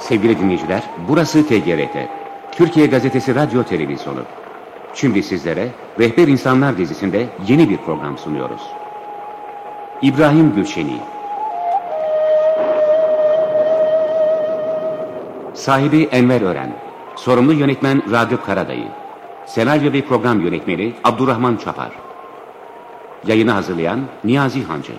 Sevgili dinleyiciler, burası TGRT, Türkiye Gazetesi Radyo Televizyonu. Şimdi sizlere Rehber İnsanlar dizisinde yeni bir program sunuyoruz. İbrahim Gülşeni. Sahibi Enver Ören. Sorumlu yönetmen Ragıp Karadayı. Senaryo ve program yönetmeni Abdurrahman Çapar. Yayını hazırlayan Niyazi Hancı.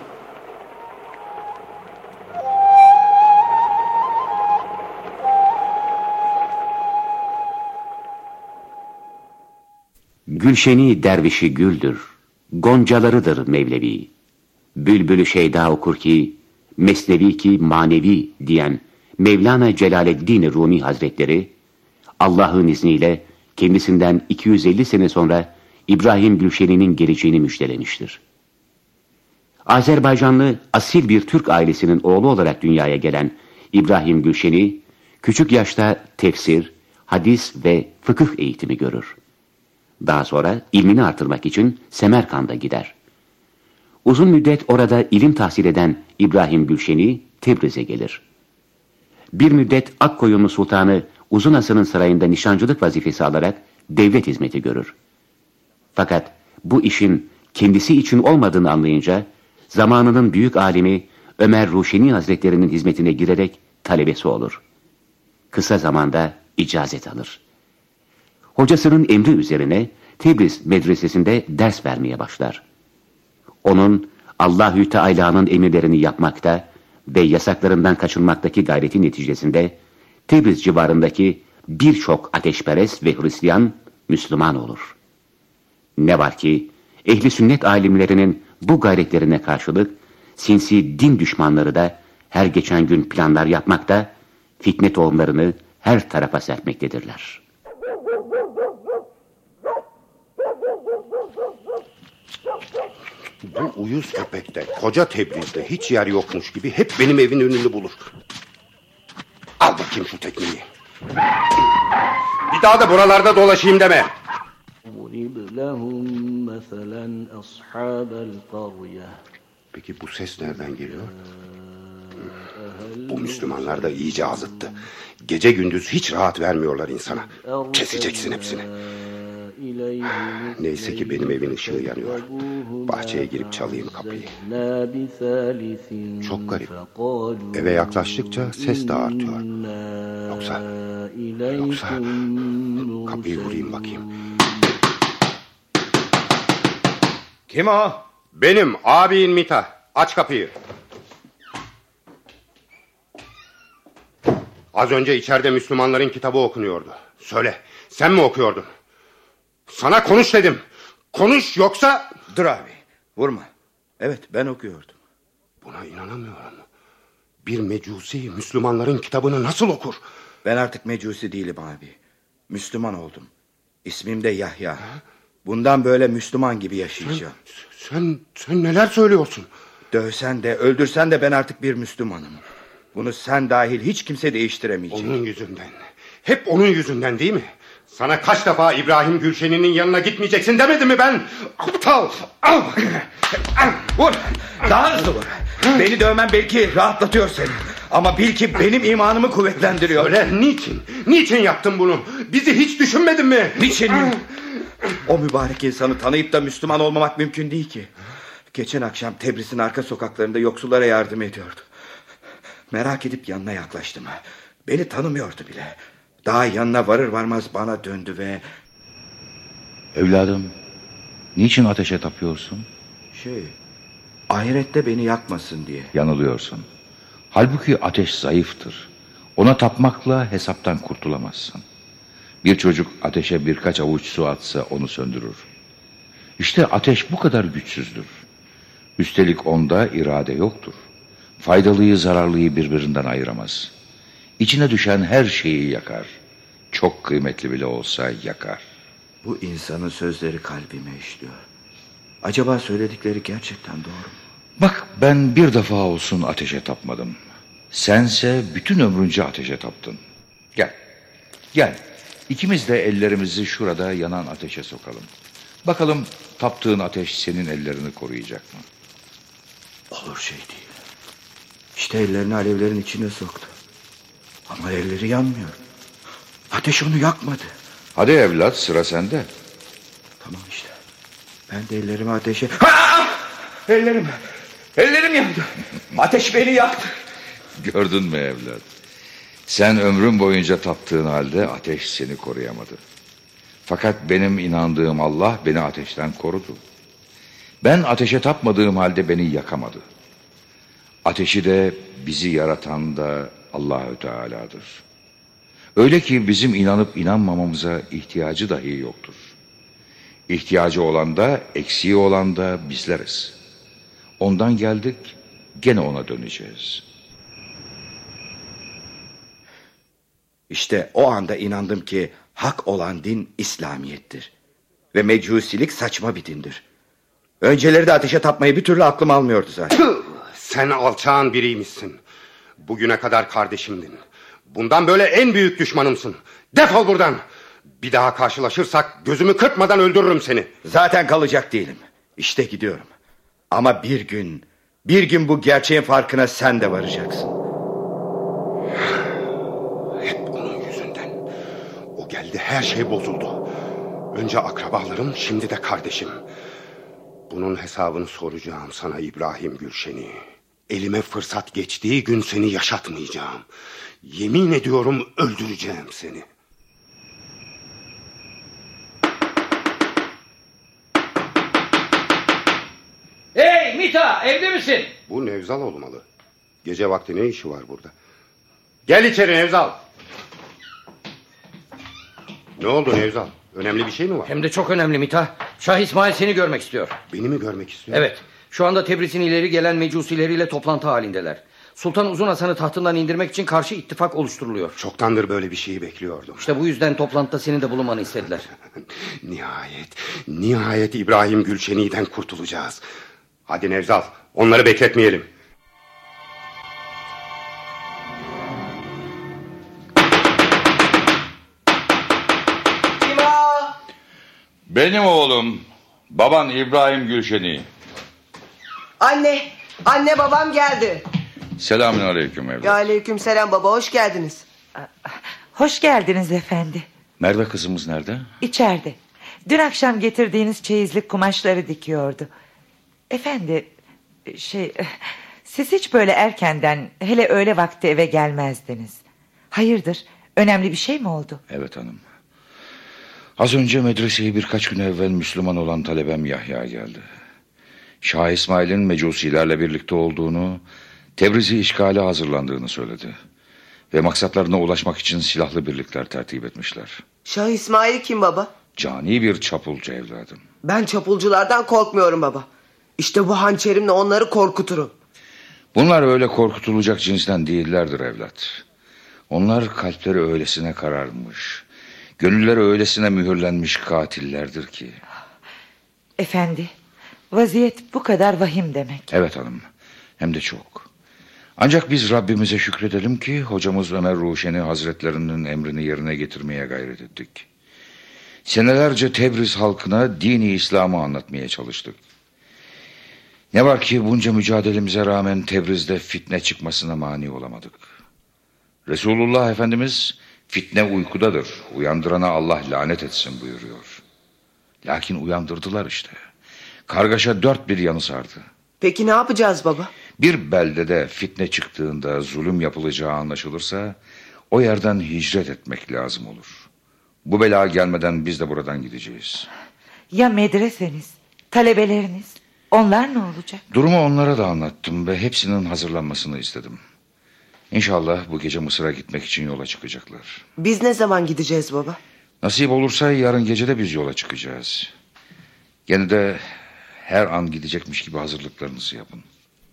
Gülşeni dervişi güldür, goncalarıdır Mevlevi. Bülbülü şeyda okur ki, mesnevi ki manevi diyen Mevlana Celaleddin Rumi Hazretleri, Allah'ın izniyle kendisinden 250 sene sonra İbrahim Gülşeni'nin geleceğini müjdelemiştir. Azerbaycanlı asil bir Türk ailesinin oğlu olarak dünyaya gelen İbrahim Gülşeni, küçük yaşta tefsir, hadis ve fıkıh eğitimi görür. Daha sonra ilmini artırmak için Semerkand'a gider. Uzun müddet orada ilim tahsil eden İbrahim Gülşeni Tebriz'e gelir. Bir müddet Akkoyunlu Sultanı Uzun Hasan'ın sarayında nişancılık vazifesi alarak devlet hizmeti görür. Fakat bu işin kendisi için olmadığını anlayınca zamanının büyük alimi Ömer Ruşeni Hazretleri'nin hizmetine girerek talebesi olur. Kısa zamanda icazet alır. Hocasının emri üzerine Tebriz medresesinde ders vermeye başlar. Onun Allahü Teala'nın emirlerini yapmakta ve yasaklarından kaçınmaktaki gayreti neticesinde Tebriz civarındaki birçok ateşperest ve Hristiyan Müslüman olur. Ne var ki ehli sünnet alimlerinin bu gayretlerine karşılık sinsi din düşmanları da her geçen gün planlar yapmakta, fitne tohumlarını her tarafa serpmektedirler. Bu uyuz köpekte, koca Tebriz'de hiç yer yokmuş gibi hep benim evin önünü bulur. Al bakayım şu tekmeyi. Bir daha da buralarda dolaşayım deme. Peki bu ses nereden geliyor? Bu Müslümanlar da iyice azıttı. Gece gündüz hiç rahat vermiyorlar insana. Keseceksin hepsini. Neyse ki benim evin ışığı yanıyor. Bahçeye girip çalayım kapıyı. Çok garip. Eve yaklaştıkça ses de artıyor. Yoksa kapıyı vurayım bakayım. Kim o? Benim abin Mita. Aç kapıyı. Az önce içeride Müslümanların kitabı okunuyordu. Söyle, sen mi okuyordun? Sana konuş dedim. Konuş yoksa... Dur abi, vurma. Evet, ben okuyordum. Buna inanamıyorum. Bir mecusi Müslümanların kitabını nasıl okur? Ben artık mecusi değilim abi. Müslüman oldum. İsmim de Yahya. Bundan böyle Müslüman gibi yaşayacağım. Sen neler söylüyorsun? Dövsen de öldürsen de ben artık bir Müslümanım. Bunu sen dahil hiç kimse değiştiremeyecek. Onun yüzünden. Hep onun yüzünden değil mi? Sana kaç defa İbrahim Gülşeni'nin yanına gitmeyeceksin demedim mi ben? Aptal! Al! Vur! Daha hızlı vur! Beni dövmen belki rahatlatıyor seni. Ama bil ki benim imanımı kuvvetlendiriyor. Öyle niçin? Niçin yaptın bunu? Bizi hiç düşünmedin mi? Niçin mi? O mübarek insanı tanıyıp da Müslüman olmamak mümkün değil ki. Geçen akşam Tebriz'in arka sokaklarında yoksullara yardım ediyordu. Merak edip yanına yaklaştım. Beni tanımıyordu bile. Daha yanına varır varmaz bana döndü ve... Evladım, niçin ateşe tapıyorsun? Ahirette beni yakmasın diye. Yanılıyorsun. Halbuki ateş zayıftır. Ona tapmakla hesaptan kurtulamazsın. Bir çocuk ateşe birkaç avuç su atsa onu söndürür. İşte ateş bu kadar güçsüzdür. Üstelik onda irade yoktur. Faydalıyı zararlıyı birbirinden ayıramaz. İçine düşen her şeyi yakar. Çok kıymetli bile olsa yakar. Bu insanın sözleri kalbime işliyor. Acaba söyledikleri gerçekten doğru mu? Bak, ben bir defa olsun ateşe tapmadım. Sense bütün ömrünce ateşe taptın. Gel. İkimiz de ellerimizi şurada yanan ateşe sokalım. Bakalım taptığın ateş senin ellerini koruyacak mı? Olur şey değil. İşte ellerini alevlerin içine soktu. Ama elleri yanmıyor. Ateş onu yakmadı. Hadi evlat, sıra sende. Tamam işte. Ben de ellerimi ateşe... Ha! Ellerim yandı. Ateş beni yaktı. Gördün mü evlat? Sen ömrün boyunca taptığın halde ateş seni koruyamadı. Fakat benim inandığım Allah beni ateşten korudu. Ben ateşe tapmadığım halde beni yakamadı. Ateşi de bizi yaratan da Allahü Teala'dır. Öyle ki bizim inanıp inanmamamıza ihtiyacı dahi yoktur. İhtiyacı olan da eksiği olan da bizleriz. Ondan geldik, gene ona döneceğiz. İşte o anda inandım ki hak olan din İslamiyettir. Ve mecusilik saçma bir dindir. Önceleri de ateşe tapmayı bir türlü aklım almıyordu zaten. Sen alçağın biriymişsin. Bugüne kadar kardeşimdin. Bundan böyle en büyük düşmanımsın. Defol buradan. Bir daha karşılaşırsak gözümü kırpmadan öldürürüm seni. Zaten kalacak değilim. İşte gidiyorum. Ama bir gün bu gerçeğin farkına sen de varacaksın. Hep onun yüzünden. O geldi, her şey bozuldu. Önce akrabalarım, şimdi de kardeşim. Bunun hesabını soracağım sana İbrahim Gülşen'i. Elime fırsat geçtiği gün seni yaşatmayacağım. Yemin ediyorum öldüreceğim seni. Hey Mita, evde misin? Bu Nevzal olmalı. Gece vakti ne işi var burada? Gel içeri Nevzal. Ne oldu Nevzal? Önemli bir şey mi var? Hem de çok önemli Mita. Şah İsmail seni görmek istiyor. Beni mi görmek istiyor? Evet. Şu anda Tebriz'in ileri gelen mecusileriyle toplantı halindeler. Sultan Uzun Hasan'ı tahtından indirmek için karşı ittifak oluşturuluyor. Çoktandır böyle bir şeyi bekliyordum. İşte bu yüzden toplantıda senin de bulunmanı istediler. Nihayet İbrahim Gülşeni'den kurtulacağız. Hadi Nevzal, onları bekletmeyelim. Benim oğlum, baban İbrahim Gülşen'i. Anne babam geldi. Selamünaleyküm evlat. Aleykümselam baba, hoş geldiniz. Hoş geldiniz efendi. Merve kızımız nerede? İçeride. Dün akşam getirdiğiniz çeyizlik kumaşları dikiyordu. Efendi, siz hiç böyle erkenden, hele öğle vakti eve gelmezdiniz. Hayırdır, önemli bir şey mi oldu? Evet hanım. Az önce medreseye birkaç gün evvel Müslüman olan talebem Yahya geldi. Şah İsmail'in mecusilerle birlikte olduğunu, Tebriz'i işgale hazırlandığını söyledi. Ve maksatlarına ulaşmak için silahlı birlikler tertip etmişler. Şah İsmail kim baba? Cani bir çapulcu evladım. Ben çapulculardan korkmuyorum baba. İşte bu hançerimle onları korkuturum. Bunlar öyle korkutulacak cinsten değillerdir evlat. Onlar kalpleri öylesine kararmış, gönülleri öylesine mühürlenmiş katillerdir ki. Efendi, vaziyet bu kadar vahim demek. Evet hanım, hem de çok. Ancak biz Rabbimize şükredelim ki hocamız Ömer Ruşeni Hazretlerinin emrini yerine getirmeye gayret ettik. Senelerce Tebriz halkına dini İslam'ı anlatmaya çalıştık. Ne var ki bunca mücadelemize rağmen Tebriz'de fitne çıkmasına mani olamadık. Resulullah Efendimiz fitne uykudadır, uyandırana Allah lanet etsin buyuruyor. Lakin uyandırdılar işte. Kargaşa dört bir yanı sardı. Peki ne yapacağız baba? Bir beldede fitne çıktığında zulüm yapılacağı anlaşılırsa o yerden hicret etmek lazım olur. Bu bela gelmeden biz de buradan gideceğiz. Ya medreseniz, talebeleriniz, onlar ne olacak? Durumu onlara da anlattım ve hepsinin hazırlanmasını istedim. İnşallah bu gece Mısır'a gitmek için yola çıkacaklar. Biz ne zaman gideceğiz baba? Nasip olursa yarın gece de biz yola çıkacağız. Gene de her an gidecekmiş gibi hazırlıklarınızı yapın.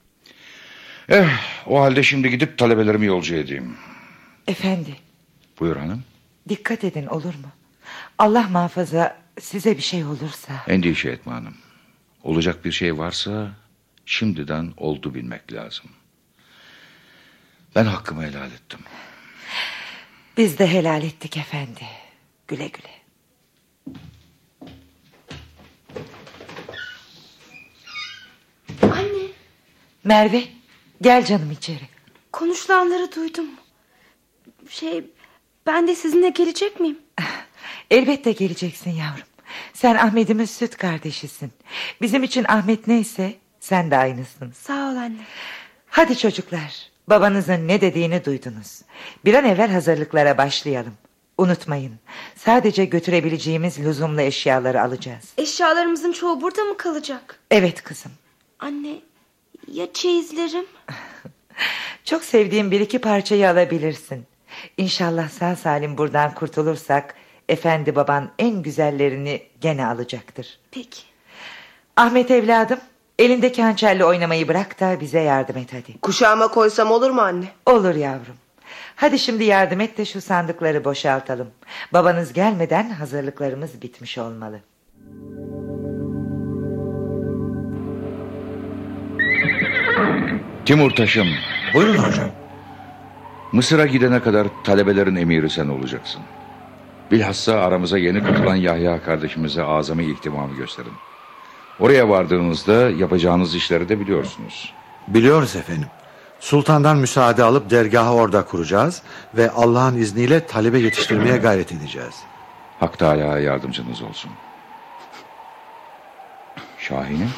O halde şimdi gidip talebelerimi yolcu edeyim. Efendi, Buyur hanım. dikkat edin olur mu? Allah muhafaza size bir şey olursa. Endişe etme hanım. Olacak bir şey varsa şimdiden oldu bilmek lazım. Ben hakkımı helal ettim. Biz de helal ettik efendi. Güle güle. Anne, Merve, gel canım içeri. konuşulanları duydum. Ben de sizinle gelecek miyim? Elbette geleceksin yavrum. Sen Ahmet'imin süt kardeşisin. Bizim için Ahmet neyse sen de aynısın. Sağ ol anne. Hadi çocuklar, babanızın ne dediğini duydunuz. Bir an evvel hazırlıklara başlayalım. Unutmayın, sadece götürebileceğimiz lüzumlu eşyaları alacağız. Eşyalarımızın çoğu burada mı kalacak? Evet kızım. Anne, ya çeyizlerim? Çok sevdiğim bir iki parçayı alabilirsin. İnşallah sağ salim buradan kurtulursak efendi baban en güzellerini gene alacaktır. Peki. Ahmet evladım, elindeki hançerle oynamayı bırak da bize yardım et hadi. Kuşağıma koysam olur mu anne? Olur yavrum. Hadi şimdi yardım et de şu sandıkları boşaltalım. Babanız gelmeden hazırlıklarımız bitmiş olmalı. Timurtaş'ım. Buyurun hocam. Mısır'a gidene kadar talebelerin emiri sen olacaksın. Bilhassa aramıza yeni katılan Yahya kardeşimize azami ihtimamı gösterin. Oraya vardığınızda yapacağınız işleri de biliyorsunuz. Biliyoruz efendim. Sultandan müsaade alıp dergahı orada kuracağız ve Allah'ın izniyle talebe yetiştirmeye gayret edeceğiz. Hak Teâlâ yardımcınız olsun. Şahin'im.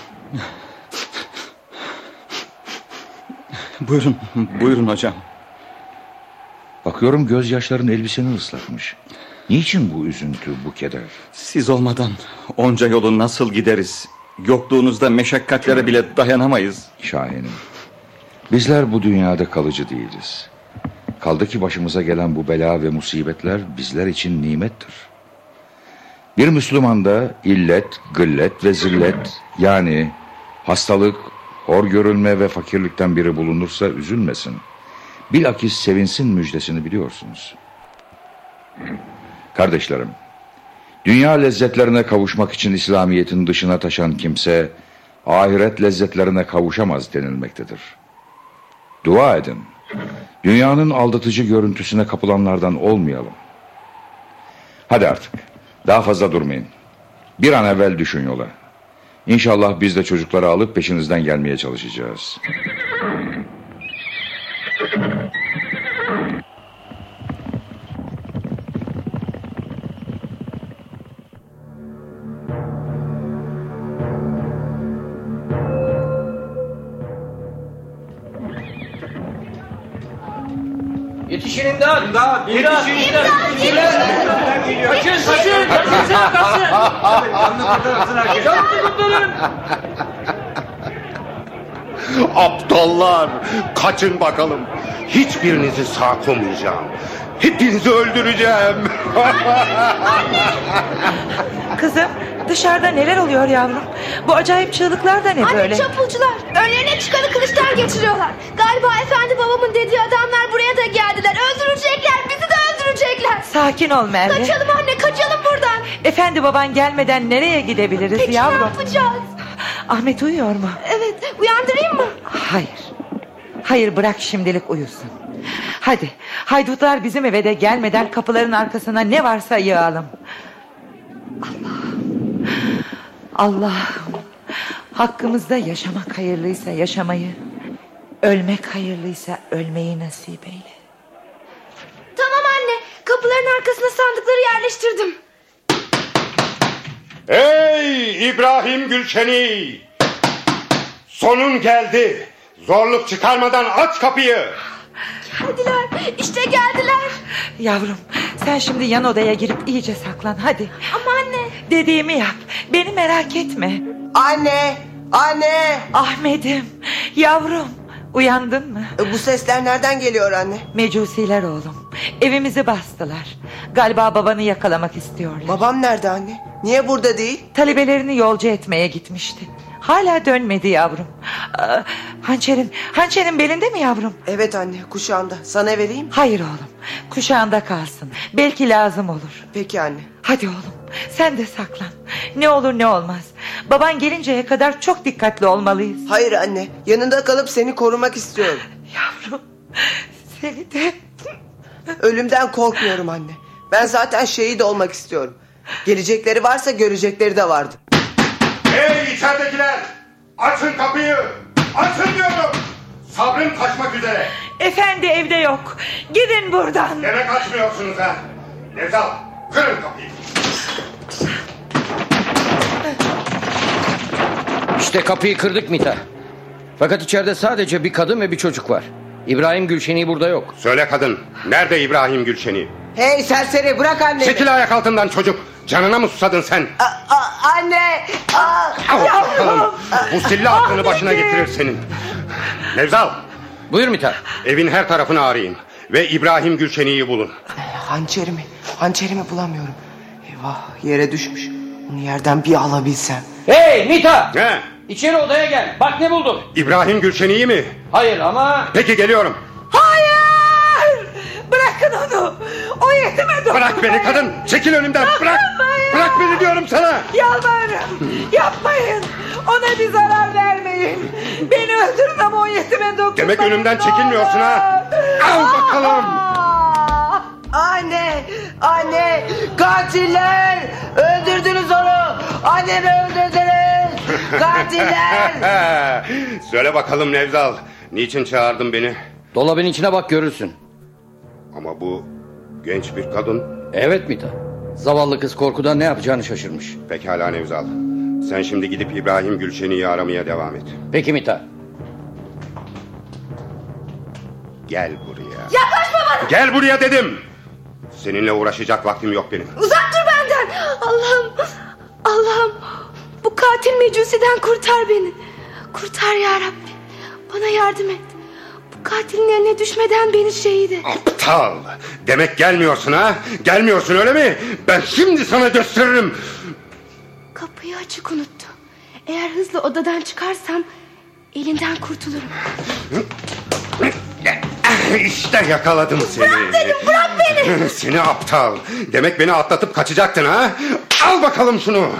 Buyurun hocam. Bakıyorum gözyaşların elbiseni ıslatmış. Niçin bu üzüntü, bu keder? Siz olmadan onca yolu nasıl gideriz? Yokluğunuzda meşakkatlere bile dayanamayız. Şahin'im, bizler bu dünyada kalıcı değiliz. Kaldı ki başımıza gelen bu bela ve musibetler bizler için nimettir. Bir Müslümanda illet, gıllet ve zillet, yani hastalık, hor görülme ve fakirlikten biri bulunursa üzülmesin. Bilakis sevinsin müjdesini biliyorsunuz. Kardeşlerim, dünya lezzetlerine kavuşmak için İslamiyet'in dışına taşan kimse ahiret lezzetlerine kavuşamaz denilmektedir. Dua edin. Dünyanın aldatıcı görüntüsüne kapılanlardan olmayalım. Hadi artık. Daha fazla durmayın. Bir an evvel düşün yola. İnşallah biz de çocukları alıp peşinizden gelmeye çalışacağız. Yetişin imdat! İmdat! Yetişin! Kaçın! Aptallar, kaçın bakalım. Hiçbirinizi sağ koymayacağım. Hepinizi öldüreceğim. Kızım, dışarıda neler oluyor yavrum? Bu acayip çığlıklar da ne böyle? Anne, çapulcular önlerine çıkanı kılıçtan geçiriyorlar. Galiba efendi babamın dediği adamlar buraya da geldiler. Öldürecekler, bizi de öldürecekler. Sakin ol Merve. Kaçalım anne, kaçalım buradan. Efendi baban gelmeden nereye gidebiliriz Peki yavrum? ne yapacağız? Ahmet uyuyor mu? Evet, uyandırayım mı? Hayır, bırak şimdilik uyusun. Hadi, haydutlar bizim eve de gelmeden kapıların arkasına ne varsa yığalım. Allah'ım, hakkımızda yaşamak hayırlıysa yaşamayı, ölmek hayırlıysa ölmeyi nasip eyle. Tamam anne, kapıların arkasına sandıkları yerleştirdim. Ey İbrahim Gülşeni! Sonun geldi. Zorluk çıkarmadan aç kapıyı. Geldiler, işte geldiler. Yavrum, sen şimdi yan odaya girip iyice saklan hadi. Ama anne. Dediğimi yap, beni merak etme. Anne, anne. Ahmet'im, yavrum, uyandın mı? Bu sesler nereden geliyor anne? Mecusiler oğlum, evimizi bastılar. Galiba babanı yakalamak istiyorlar. Babam nerede anne? Niye burada değil? Talebelerini yolcu etmeye gitmişti. Hala dönmedi yavrum. Hançerin belinde mi yavrum? Evet anne, kuşağında. Sana vereyim. Hayır oğlum, kuşağında kalsın. Belki lazım olur. Peki anne. Hadi oğlum, sen de saklan. Ne olur ne olmaz. Baban gelinceye kadar çok dikkatli olmalıyız. Hayır anne, yanında kalıp seni korumak istiyorum. Yavrum, seni de... Ölümden korkmuyorum anne. Ben zaten şehit olmak istiyorum. Gelecekleri varsa görecekleri de vardı. Hey içeridekiler! Açın kapıyı! Açın diyorum! Sabrım taşmak üzere. Efendi evde yok. Gidin buradan. Demek açmıyorsunuz ha? Nevzal, kırın kapıyı. İşte kapıyı kırdık Mita. Fakat içeride sadece bir kadın ve bir çocuk var. İbrahim Gülşen'i burada yok. Söyle kadın, nerede İbrahim Gülşen'i? Hey serseri, bırak annemi. Çekil ayak altından çocuk. Canına mı susadın sen? Anne. Al bakalım. Bu sille aklını başına getirir senin. Nevzal. Buyur Mita. Evin her tarafını arayın. Ve İbrahim Gülşen'i bulun. Hançerimi bulamıyorum. Eyvah, yere düşmüş. Onu yerden bir alabilsem. Hey Mita. Ne? İçeri odaya gel. Bak ne buldum. İbrahim Gülşen'i mi? Hayır ama... Peki geliyorum. Hayır! Bırakın onu. O yetime dokunmayın. Bırak beni kadın. Çekil önümden. Bırak. Bırak beni diyorum sana. Yalvarırım. Yapmayın. Ona bir zarar vermeyin. Beni öldürün ama o yetime dokunmayın. Demek önümden çekilmiyorsun ha. Al bakalım. Anne, katiller. Öldürdünüz onu. Annemi öldürdünüz. Katiller. Söyle bakalım Nevzal. Niçin çağırdın beni? Dolabın içine bak görürsün. Ama bu genç bir kadın. Evet Mita. Zavallı kız korkudan ne yapacağını şaşırmış. Pekala Nevzal. Sen şimdi gidip İbrahim Gülşen'i aramaya devam et. Peki Mita. Gel buraya. Yaklaşma bana. Gel buraya dedim. Seninle uğraşacak vaktim yok benim. Uzak dur benden. Allah'ım. Bu katil mecusiden kurtar beni. Kurtar ya Rabbi. Bana yardım et. Bu katilin eline düşmeden beni şehit et. Aptal. Demek gelmiyorsun ha? Gelmiyorsun öyle mi? Ben şimdi sana gösteririm. Kapıyı açık unuttu. Eğer hızlı odadan çıkarsam elinden kurtulurum. İşte yakaladım seni. Bırak dedim, bırak beni. Seni aptal. Demek beni atlatıp kaçacaktın ha? Al bakalım şunu.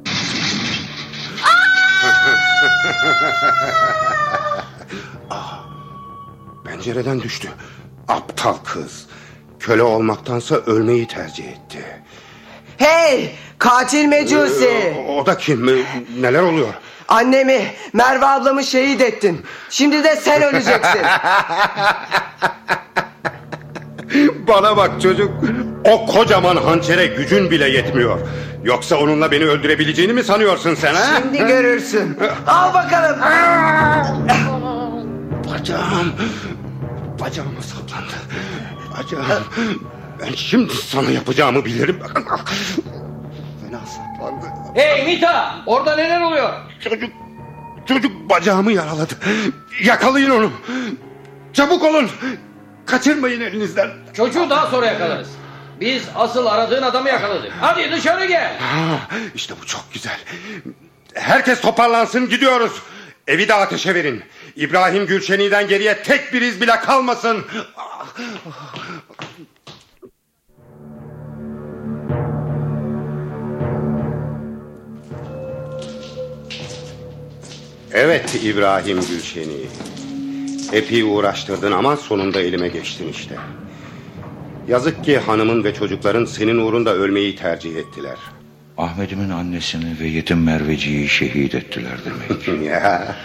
Pencereden düştü. Aptal kız. Köle olmaktansa ölmeyi tercih etti. Hey, katil mecusi. O da kim? Neler oluyor? Annemi, Merve ablamı şehit ettin. Şimdi de sen öleceksin. Bana bak çocuk. O kocaman hançere gücün bile yetmiyor. Yoksa onunla beni öldürebileceğini mi sanıyorsun sen ha? Şimdi görürsün. Al bakalım. Bacağıma saplandı. Bacağım. Ben şimdi sana yapacağımı bilirim. Fena saplandı. Hey Mita, orada neler oluyor? Çocuk bacağımı yaraladı. Yakalayın onu. Çabuk olun. Kaçırmayın elinizden. Çocuğu daha sonra yakalarız. Biz asıl aradığın adamı yakaladık. Hadi dışarı gel. İşte bu çok güzel. Herkes toparlansın, gidiyoruz. Evi de ateşe verin. İbrahim Gülşen'i'den geriye tek bir iz bile kalmasın. Evet İbrahim Gülşen'i. Epey uğraştırdın ama sonunda elime geçtin işte. Yazık ki hanımın ve çocukların senin uğrunda ölmeyi tercih ettiler. Ahmet'imin annesini ve yetim Merveci'yi şehit ettiler demek. Ya.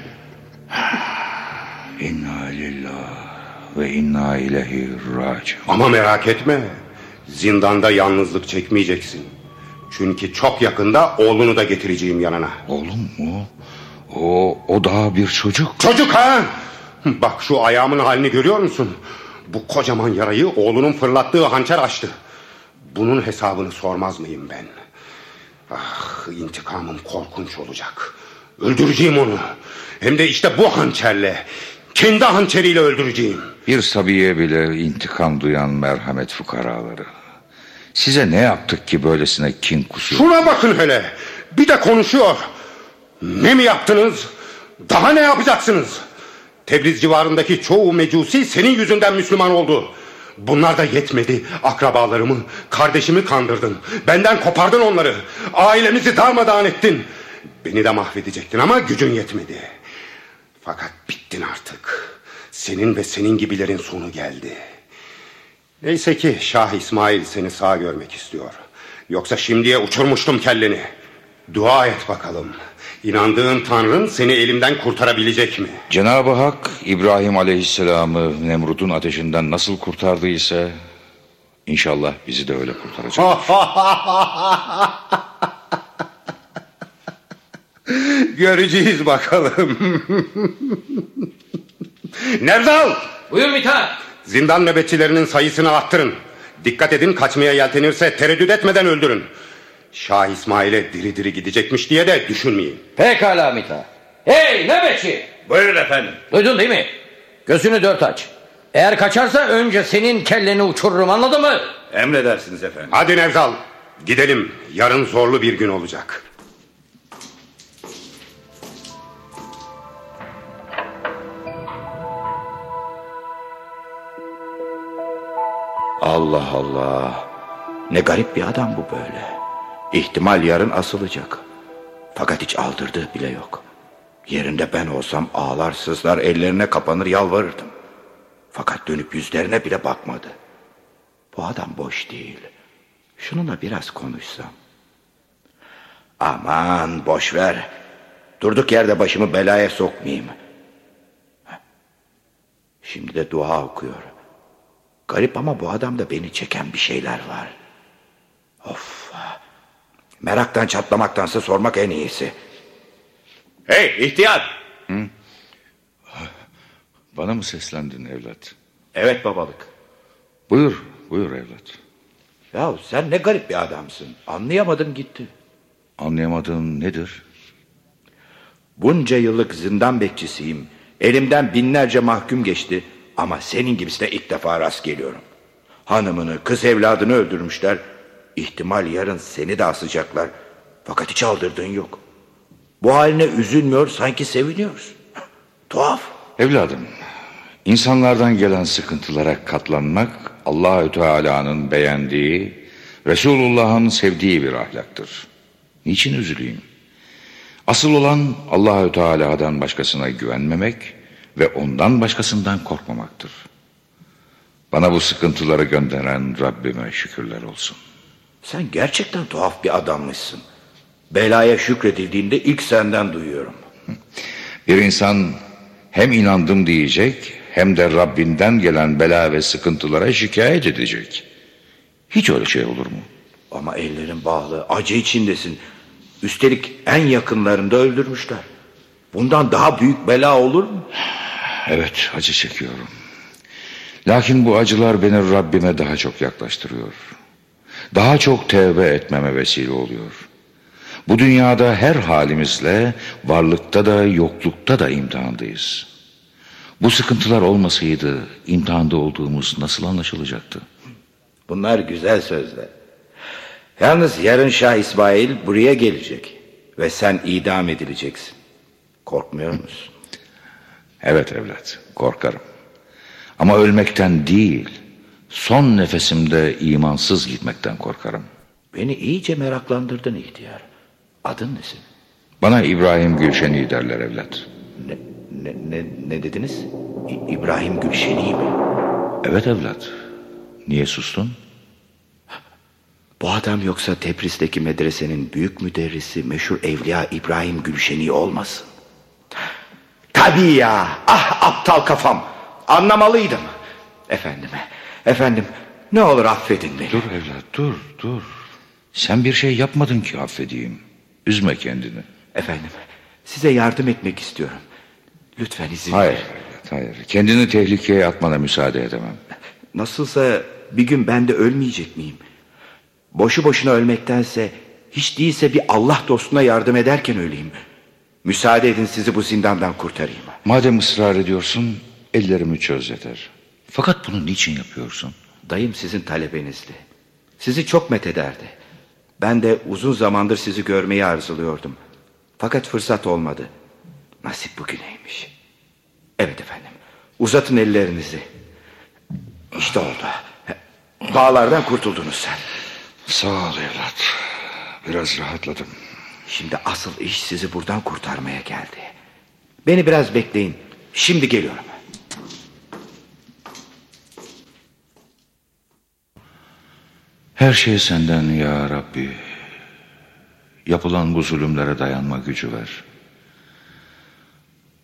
İnna lillah ve inna ileyhi raciun. Ama merak etme. Zindanda yalnızlık çekmeyeceksin. Çünkü çok yakında oğlunu da getireceğim yanına. Oğlum mu? O daha bir çocuk. Çocuk ha? Bak şu ayağımın halini görüyor musun? Bu kocaman yarayı oğlunun fırlattığı hançer açtı. Bunun hesabını sormaz mıyım ben? Ah, intikamım korkunç olacak. Öldüreceğim onu. Hem de işte bu hançerle. Kendi hançeriyle öldüreceğim. Bir sabiye bile intikam duyan merhamet fukaraları. Size ne yaptık ki böylesine kin kusuyor? Şuna bakın hele. Bir de konuşuyor. Ne mi yaptınız? Daha ne yapacaksınız? Tebriz civarındaki çoğu mecusi senin yüzünden Müslüman oldu. Bunlar da yetmedi. Akrabalarımı, kardeşimi kandırdın. Benden kopardın onları. Ailemizi darmadağın ettin. Beni de mahvedecektin ama gücün yetmedi. Fakat bittin artık. Senin ve senin gibilerin sonu geldi. Neyse ki Şah İsmail seni sağ görmek istiyor. Yoksa şimdiye uçurmuştum kelleni. Dua et bakalım. İnandığın Tanrın seni elimden kurtarabilecek mi? Cenab-ı Hak İbrahim Aleyhisselam'ı Nemrut'un ateşinden nasıl kurtardıysa İnşallah bizi de öyle kurtaracak. Göreceğiz bakalım. Nevzal! Buyur Mithat. Zindan nöbetçilerinin sayısını arttırın. Dikkat edin, kaçmaya yeltenirse tereddüt etmeden öldürün. Şah İsmail'e diri diri gidecekmiş diye de düşünmeyin. Pekala Mithat. Hey nöbetçi! Buyurun efendim. Duydun değil mi? Gözünü dört aç. Eğer kaçarsa önce senin kelleni uçururum, anladın mı? Emredersiniz efendim. Hadi Nevzal, gidelim. Yarın zorlu bir gün olacak. Allah Allah. Ne garip bir adam bu böyle. İhtimal yarın asılacak. Fakat hiç aldırdığı bile yok. Yerinde ben olsam ağlar sızlar, ellerine kapanır yalvarırdım. Fakat dönüp yüzlerine bile bakmadı. Bu adam boş değil. Şununla biraz konuşsam. Aman boş ver. Durduk yerde başımı belaya sokmayayım. Şimdi de dua okuyor. Garip ama bu adamda beni çeken bir şeyler var. Of. Meraktan çatlamaktansa sormak en iyisi. Hey ihtiyar! Hı? Bana mı seslendin evlat? Evet babalık. Buyur evlat. Ya sen ne garip bir adamsın. Anlayamadım gitti. Anlayamadığın nedir? Bunca yıllık zindan bekçisiyim. Elimden binlerce mahkum geçti. Ama senin gibisine ilk defa rast geliyorum. Hanımını, kız evladını öldürmüşler. İhtimal yarın seni de asacaklar. Fakat hiç aldırdığın yok. Bu haline üzülmüyor, sanki seviniyorsun. Tuhaf. Evladım, insanlardan gelen sıkıntılara katlanmak Allahü Teala'nın beğendiği, Resulullah'ın sevdiği bir ahlaktır. Niçin üzüleyim? Asıl olan Allahü Teala'dan başkasına güvenmemek ve ondan başkasından korkmamaktır. Bana bu sıkıntıları gönderen Rabbime şükürler olsun. Sen gerçekten tuhaf bir adammışsın. Belaya şükredildiğinde ilk senden duyuyorum. Bir insan hem inandım diyecek hem de Rabbinden gelen bela ve sıkıntılara şikayet edecek. Hiç öyle şey olur mu? Ama ellerin bağlı, acı içindesin. Üstelik en yakınlarını da öldürmüşler. Bundan daha büyük bela olur mu? Evet, acı çekiyorum. Lakin bu acılar beni Rabbime daha çok yaklaştırıyor. Daha çok tevbe etmeme vesile oluyor. Bu dünyada her halimizle varlıkta da yoklukta da imtihandayız. Bu sıkıntılar olmasaydı imtihanda olduğumuz nasıl anlaşılacaktı? Bunlar güzel sözler. Yalnız yarın Şah İsmail buraya gelecek ve sen idam edileceksin. Korkmuyor musun? Evet evlat, korkarım. Ama ölmekten değil, son nefesimde imansız gitmekten korkarım. Beni iyice meraklandırdın ihtiyar. Adın nesin? Bana İbrahim Gülşeni derler evlat. Ne dediniz? İbrahim Gülşeni mi? Evet evlat. Niye sustun? Bu adam yoksa Tebriz'deki medresenin büyük müderrisi meşhur Evliya İbrahim Gülşeni olmasın? Tabii ya. Ah aptal kafam. Anlamalıydım. Efendim ne olur affedin beni. Dur evlat dur. Sen bir şey yapmadın ki affedeyim. Üzme kendini. Efendim size yardım etmek istiyorum. Lütfen izin Hayır verin. evlat, hayır. Kendini tehlikeye atmana müsaade edemem. Nasılsa bir gün ben de ölmeyecek miyim? Boşu boşuna ölmektense hiç değilse bir Allah dostuna yardım ederken öleyim. Müsaade edin sizi bu zindandan kurtarayım. Madem ısrar ediyorsun ellerimi çöz yeter. Fakat bunu niçin yapıyorsun? Dayım sizin talebenizdi. Sizi çok methederdi. Ben de uzun zamandır sizi görmeyi arzuluyordum. Fakat fırsat olmadı. Nasip bugüneymiş. Evet efendim. Uzatın ellerinizi. İşte oldu. Bağlardan kurtuldunuz sen. Sağ ol evlat. Biraz rahatladım. Şimdi asıl iş sizi buradan kurtarmaya geldi. Beni biraz bekleyin. Şimdi geliyorum. Her şey senden ya Rabbi. Yapılan bu zulümlere dayanma gücü ver.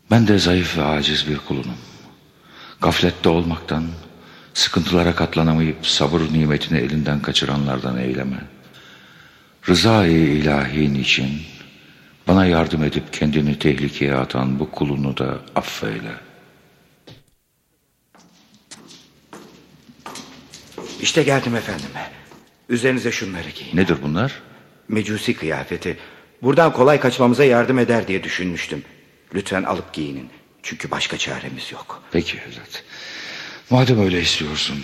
Ben de zayıf ve aciz bir kulunum. Gaflette olmaktan, sıkıntılara katlanamayıp sabır nimetini elinden kaçıranlardan eyleme. Rızayı ilahin için bana yardım edip kendini tehlikeye atan bu kulunu da affeyle. İşte geldim efendim. Üzerinize şunları giyin. Nedir bunlar? Mecusi kıyafeti. Buradan kolay kaçmamıza yardım eder diye düşünmüştüm. Lütfen alıp giyinin. Çünkü başka çaremiz yok. Peki evlat. Madem öyle istiyorsun.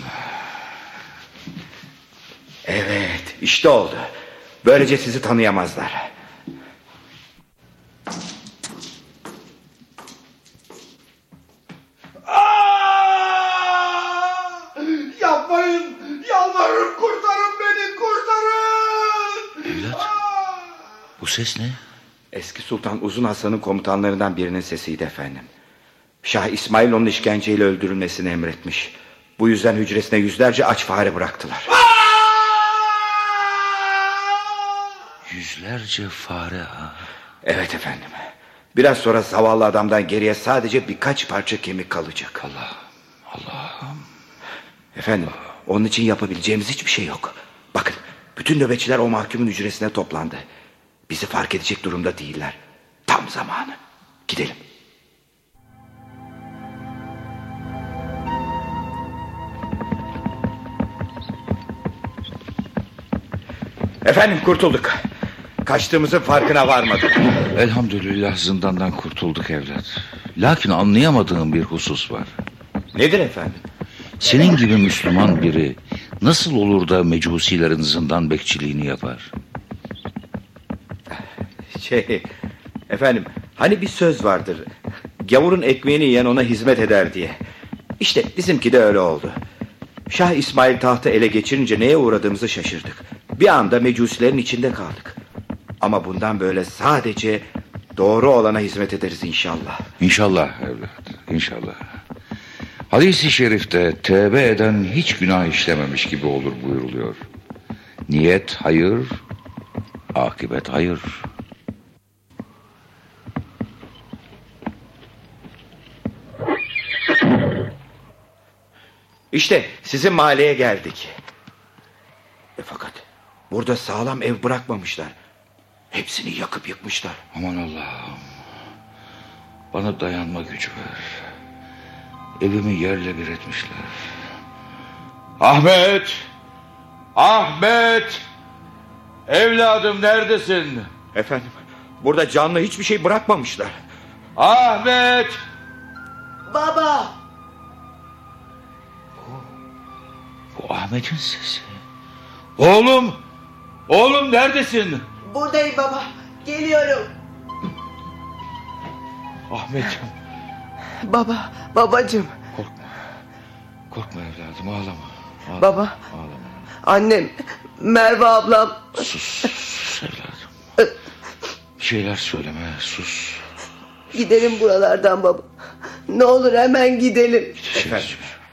Evet, işte oldu. Böylece sizi tanıyamazlar. Yapmayın! Yalvarırım, kurtarın beni, kurtarın! Evlat, bu ses ne? Eski Sultan Uzun Hasan'ın komutanlarından birinin sesiydi efendim. Şah İsmail onun işkenceyle öldürülmesini emretmiş. Bu yüzden hücresine yüzlerce aç fare bıraktılar. Yüzlerce fare ha? Evet efendim. Biraz sonra zavallı adamdan geriye sadece birkaç parça kemik kalacak. Allah'ım. Efendim, onun için yapabileceğimiz hiçbir şey yok. Bakın, bütün nöbetçiler o mahkumun hücresine toplandı. Bizi fark edecek durumda değiller. Tam zamanı. Gidelim. Efendim, kurtulduk. Kaçtığımızın farkına varmadık. Elhamdülillah zindandan kurtulduk evlat. Lakin anlayamadığım bir husus var. Nedir efendim? Senin gibi Müslüman biri nasıl olur da mecusilerin zindan bekçiliğini yapar? Efendim, hani bir söz vardır. Gavurun ekmeğini yiyen ona hizmet eder diye. İşte bizimki de öyle oldu. Şah İsmail tahtı ele geçirince neye uğradığımızı şaşırdık. Bir anda mecusilerin içinde kaldık. Ama bundan böyle sadece doğru olana hizmet ederiz inşallah. İnşallah evlat, inşallah. Hadis-i şerifte tevbe eden hiç günah işlememiş gibi olur buyuruluyor. Niyet hayır, akıbet hayır. İşte sizin mahalleye geldik. Fakat burada sağlam ev bırakmamışlar. Hepsini yakıp yıkmışlar. Aman Allah'ım. Bana dayanma gücü ver. Evimi yerle bir etmişler. Ahmet! Ahmet! Evladım neredesin? Efendim, burada canlı hiçbir şey bırakmamışlar. Ahmet! Baba! Bu Ahmet'in sesi. Oğlum! Oğlum neredesin? Buradayım baba. Geliyorum. Ahmet'im. Baba, babacığım. Korkma. Korkma evladım, ağlama. Baba. Ağlama. Annem, Merve ablam. Sus evladım. Bir şeyler söyleme, sus. Gidelim buralardan baba. Ne olur hemen gidelim. Efendim.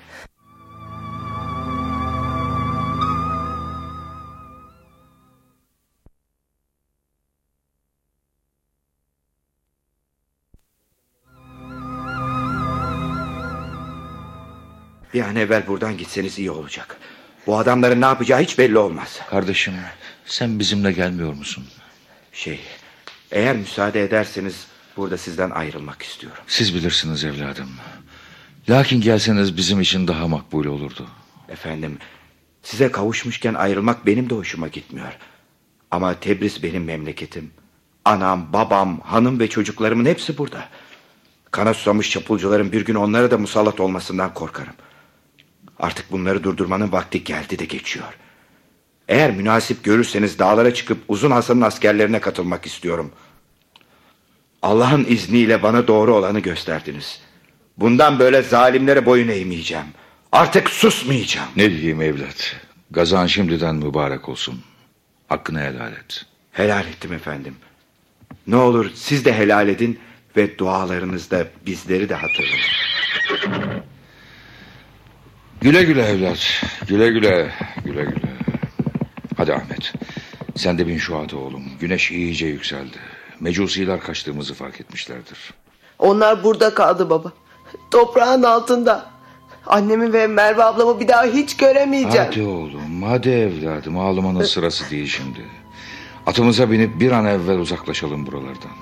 Bir an evvel buradan gitseniz iyi olacak. Bu adamların ne yapacağı hiç belli olmaz. Kardeşim, sen bizimle gelmiyor musun? Eğer müsaade ederseniz burada sizden ayrılmak istiyorum. Siz bilirsiniz evladım. Lakin gelseniz bizim için daha makbul olurdu. Efendim, size kavuşmuşken ayrılmak benim de hoşuma gitmiyor. Ama Tebriz benim memleketim. Anam, babam, hanım ve çocuklarımın hepsi burada. Kana susamış çapulcuların bir gün onlara da musallat olmasından korkarım. Artık bunları durdurmanın vakti geldi de geçiyor. Eğer münasip görürseniz dağlara çıkıp Uzun Hasan'ın askerlerine katılmak istiyorum. Allah'ın izniyle bana doğru olanı gösterdiniz. Bundan böyle zalimlere boyun eğmeyeceğim. Artık susmayacağım. Ne diyeyim evlat? Gazan şimdiden mübarek olsun. Hakkını helal et. Helal ettim efendim. Ne olur siz de helal edin ve dualarınızda bizleri de hatırlayın. Güle güle evlat. Güle güle. Güle güle. Hadi Ahmet. Sen de bin şu ata oğlum. Güneş iyice yükseldi. Mecusiler kaçtığımızı fark etmişlerdir. Onlar burada kaldı baba. Toprağın altında. Annemi ve Merve ablamı bir daha hiç göremeyeceğim. Hadi oğlum, hadi evladım. Ağlamanın sırası değil şimdi. Atımıza binip bir an evvel uzaklaşalım buralardan.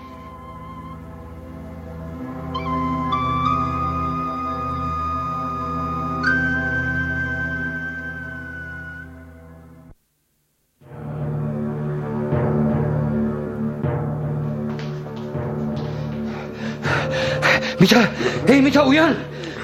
Mita! Hey Mita, uyan!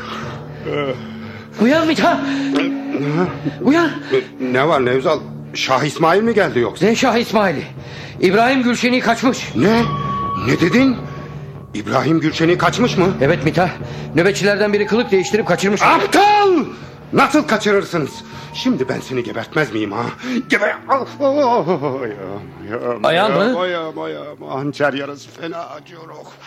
Uyan Mita! Uyan! Ne var Nevzal? Şah İsmail mi geldi yoksa? Ne Şah İsmail'i? İbrahim Gülşen'i kaçmış. Ne? Ne dedin? İbrahim Gülşen'i kaçmış mı? Evet Mita. Nöbetçilerden biri kılık değiştirip kaçırmış. Aptal! Nasıl kaçırırsınız? Şimdi ben seni gebertmez miyim ha? Ayağın mı? Ayağım. Hançer yarası fena acıyor.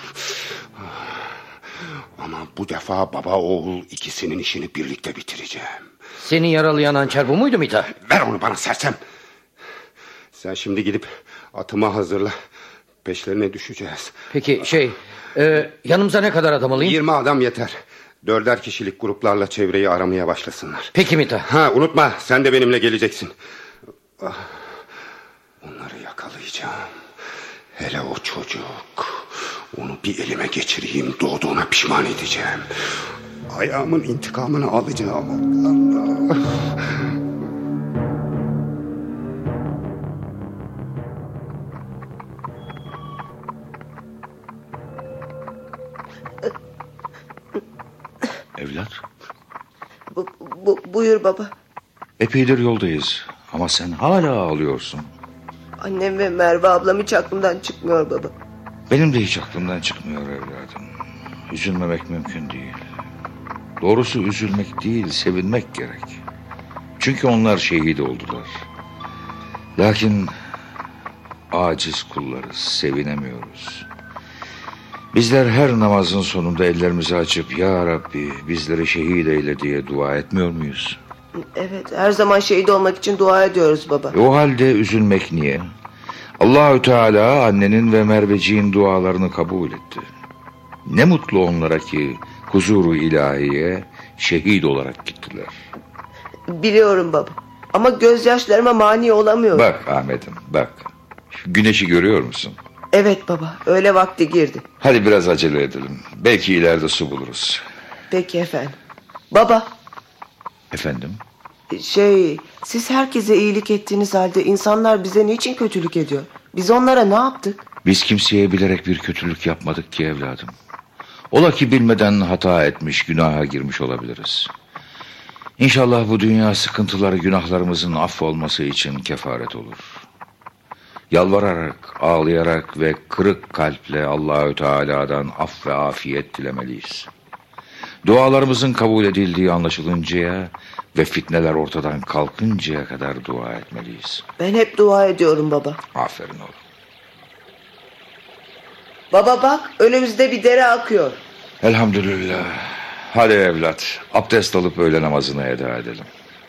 Ama bu defa baba oğul ikisinin işini birlikte bitireceğim. Seni yaralayan hançer bu muydu Mita? Ver onu bana sersem. Sen şimdi gidip atımı hazırla. Peşlerine düşeceğiz. Peki yanımıza ne kadar adam alayım? 20 adam yeter. 4'er kişilik gruplarla çevreyi aramaya başlasınlar. Peki Mita. Ha, unutma, sen de benimle geleceksin. Onları yakalayacağım. Hele o çocuk. Onu bir elime geçireyim, doğduğuna pişman edeceğim. Ayağımın intikamını alacağım ondan. Evlat. Buyur baba. Epeydir yoldayız ama sen hala ağlıyorsun. Annem ve Merve ablam hiç aklımdan çıkmıyor baba. Benim de hiç aklımdan çıkmıyor evladım. Üzülmemek mümkün değil. Doğrusu üzülmek değil, sevinmek gerek. Çünkü onlar şehit oldular. Lakin aciz kullarız, sevinemiyoruz. Bizler her namazın sonunda ellerimizi açıp "Ya Rabbi bizleri şehit eyle" diye dua etmiyor muyuz? Evet, her zaman şehit olmak için dua ediyoruz baba. O halde üzülmek niye? Allahü Teala annenin ve Merveciğin dualarını kabul etti. Ne mutlu onlara ki huzuru ilahiye şehit olarak gittiler. Biliyorum baba. Ama gözyaşlarıma mani olamıyorum. Bak Ahmet'im, bak. Güneşi görüyor musun? Evet baba, öğle vakti girdi. Hadi biraz acele edelim. Belki ileride su buluruz. Peki efendim. Baba. Efendim? Siz herkese iyilik ettiğiniz halde insanlar bize niçin kötülük ediyor? Biz onlara ne yaptık? Biz kimseye bilerek bir kötülük yapmadık ki evladım. Ola ki bilmeden hata etmiş, günaha girmiş olabiliriz. İnşallah bu dünya sıkıntıları günahlarımızın affolması için kefaret olur. Yalvararak, ağlayarak ve kırık kalple Allahü Teala'dan af ve afiyet dilemeliyiz. Dualarımızın kabul edildiği anlaşılıncaya ve fitneler ortadan kalkıncaya kadar dua etmeliyiz. Ben hep dua ediyorum baba. Aferin oğlum. Baba bak, önümüzde bir dere akıyor. Elhamdülillah. Hadi evlat, abdest alıp öğle namazını eda edelim.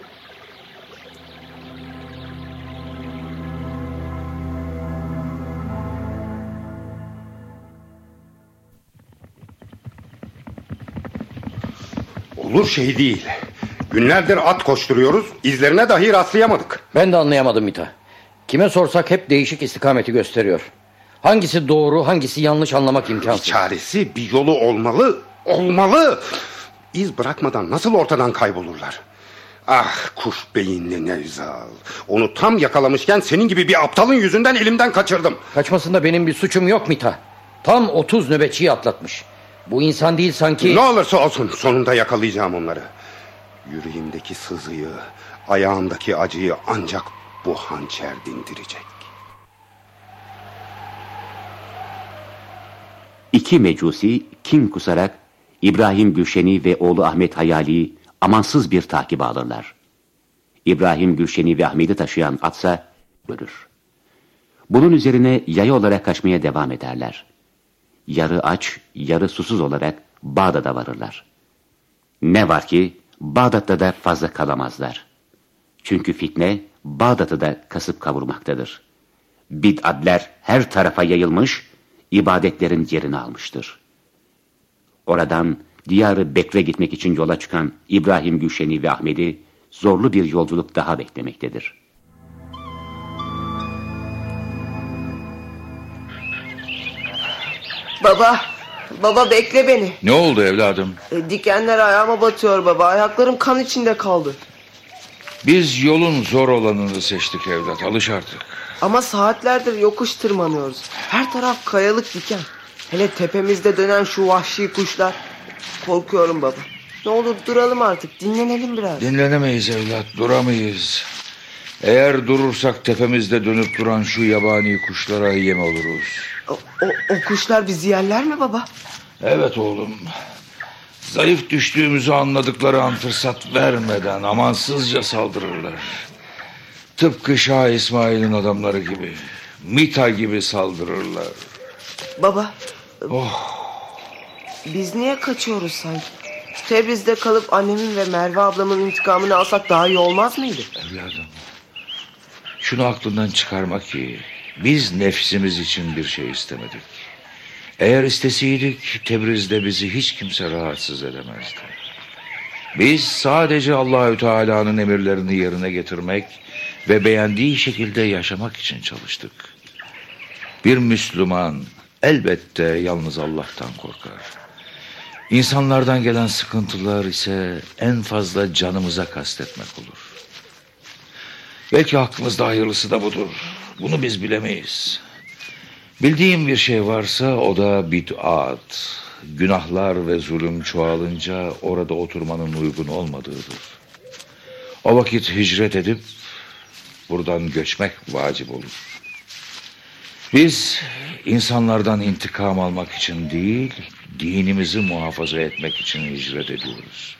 Olur şey değil. Günlerdir at koşturuyoruz, izlerine dahi rastlayamadık. Ben de anlayamadım Mita. Kime sorsak hep değişik istikameti gösteriyor. Hangisi doğru, hangisi yanlış anlamak imkansız. Bir çaresi, bir yolu olmalı. Olmalı. İz bırakmadan nasıl ortadan kaybolurlar? Ah kuş beyinli Nevzal. Onu tam yakalamışken senin gibi bir aptalın yüzünden elimden kaçırdım. Kaçmasında benim bir suçum yok Mita. Tam 30 nöbetçiyi atlatmış. Bu insan değil sanki... Ne olursa olsun sonunda yakalayacağım onları. Yüreğimdeki sızıyı, ayağımdaki acıyı ancak bu hançer dindirecek. İki mecusi kin kusarak İbrahim Gülşen'i ve oğlu Ahmet Hayali'yi amansız bir takibe alırlar. İbrahim Gülşen'i ve Ahmet'i taşıyan atsa ölür. Bunun üzerine yaya olarak kaçmaya devam ederler. Yarı aç, yarı susuz olarak Bağdat'a varırlar. Ne var ki Bağdat'ta da fazla kalamazlar. Çünkü fitne Bağdat'ı da kasıp kavurmaktadır. Bid'atler her tarafa yayılmış, ibadetlerin yerini almıştır. Oradan Diyar-ı Bekre gitmek için yola çıkan İbrahim Gülşen'i ve Ahmet'i zorlu bir yolculuk daha beklemektedir. Baba bekle beni. Ne oldu evladım? Dikenler ayağıma batıyor baba. Ayaklarım kan içinde kaldı. Biz yolun zor olanını seçtik evlat, alış artık. Ama saatlerdir yokuş tırmanıyoruz. Her taraf kayalık diken. Hele tepemizde dönen şu vahşi kuşlar. Korkuyorum baba. Ne olur duralım artık, dinlenelim biraz. Dinlenemeyiz evlat, duramayız. Eğer durursak tepemizde dönüp duran şu yabani kuşlara yem oluruz. O kuşlar bizi yerler mi baba? Evet oğlum. Zayıf düştüğümüzü anladıkları an fırsat vermeden amansızca saldırırlar. Tıpkı Şah İsmail'in adamları gibi, Mita gibi saldırırlar. Baba. Biz niye kaçıyoruz sanki? Tebriz'de kalıp annemin ve Merve ablamın intikamını alsak daha iyi olmaz mıydı? Evladım, şunu aklından çıkarma ki biz nefsimiz için bir şey istemedik. Eğer isteseydik Tebriz'de bizi hiç kimse rahatsız edemezdi. Biz sadece Allahü Teala'nın emirlerini yerine getirmek ve beğendiği şekilde yaşamak için çalıştık. Bir Müslüman elbette yalnız Allah'tan korkar. İnsanlardan gelen sıkıntılar ise en fazla canımıza kastetmek olur. Belki aklımızda hayırlısı da budur. Bunu biz bilemeyiz. Bildiğim bir şey varsa o da bid'at. Günahlar ve zulüm çoğalınca orada oturmanın uygun olmadığıdır. O vakit hicret edip buradan göçmek vacip olur. Biz insanlardan intikam almak için değil, dinimizi muhafaza etmek için hicret ediyoruz.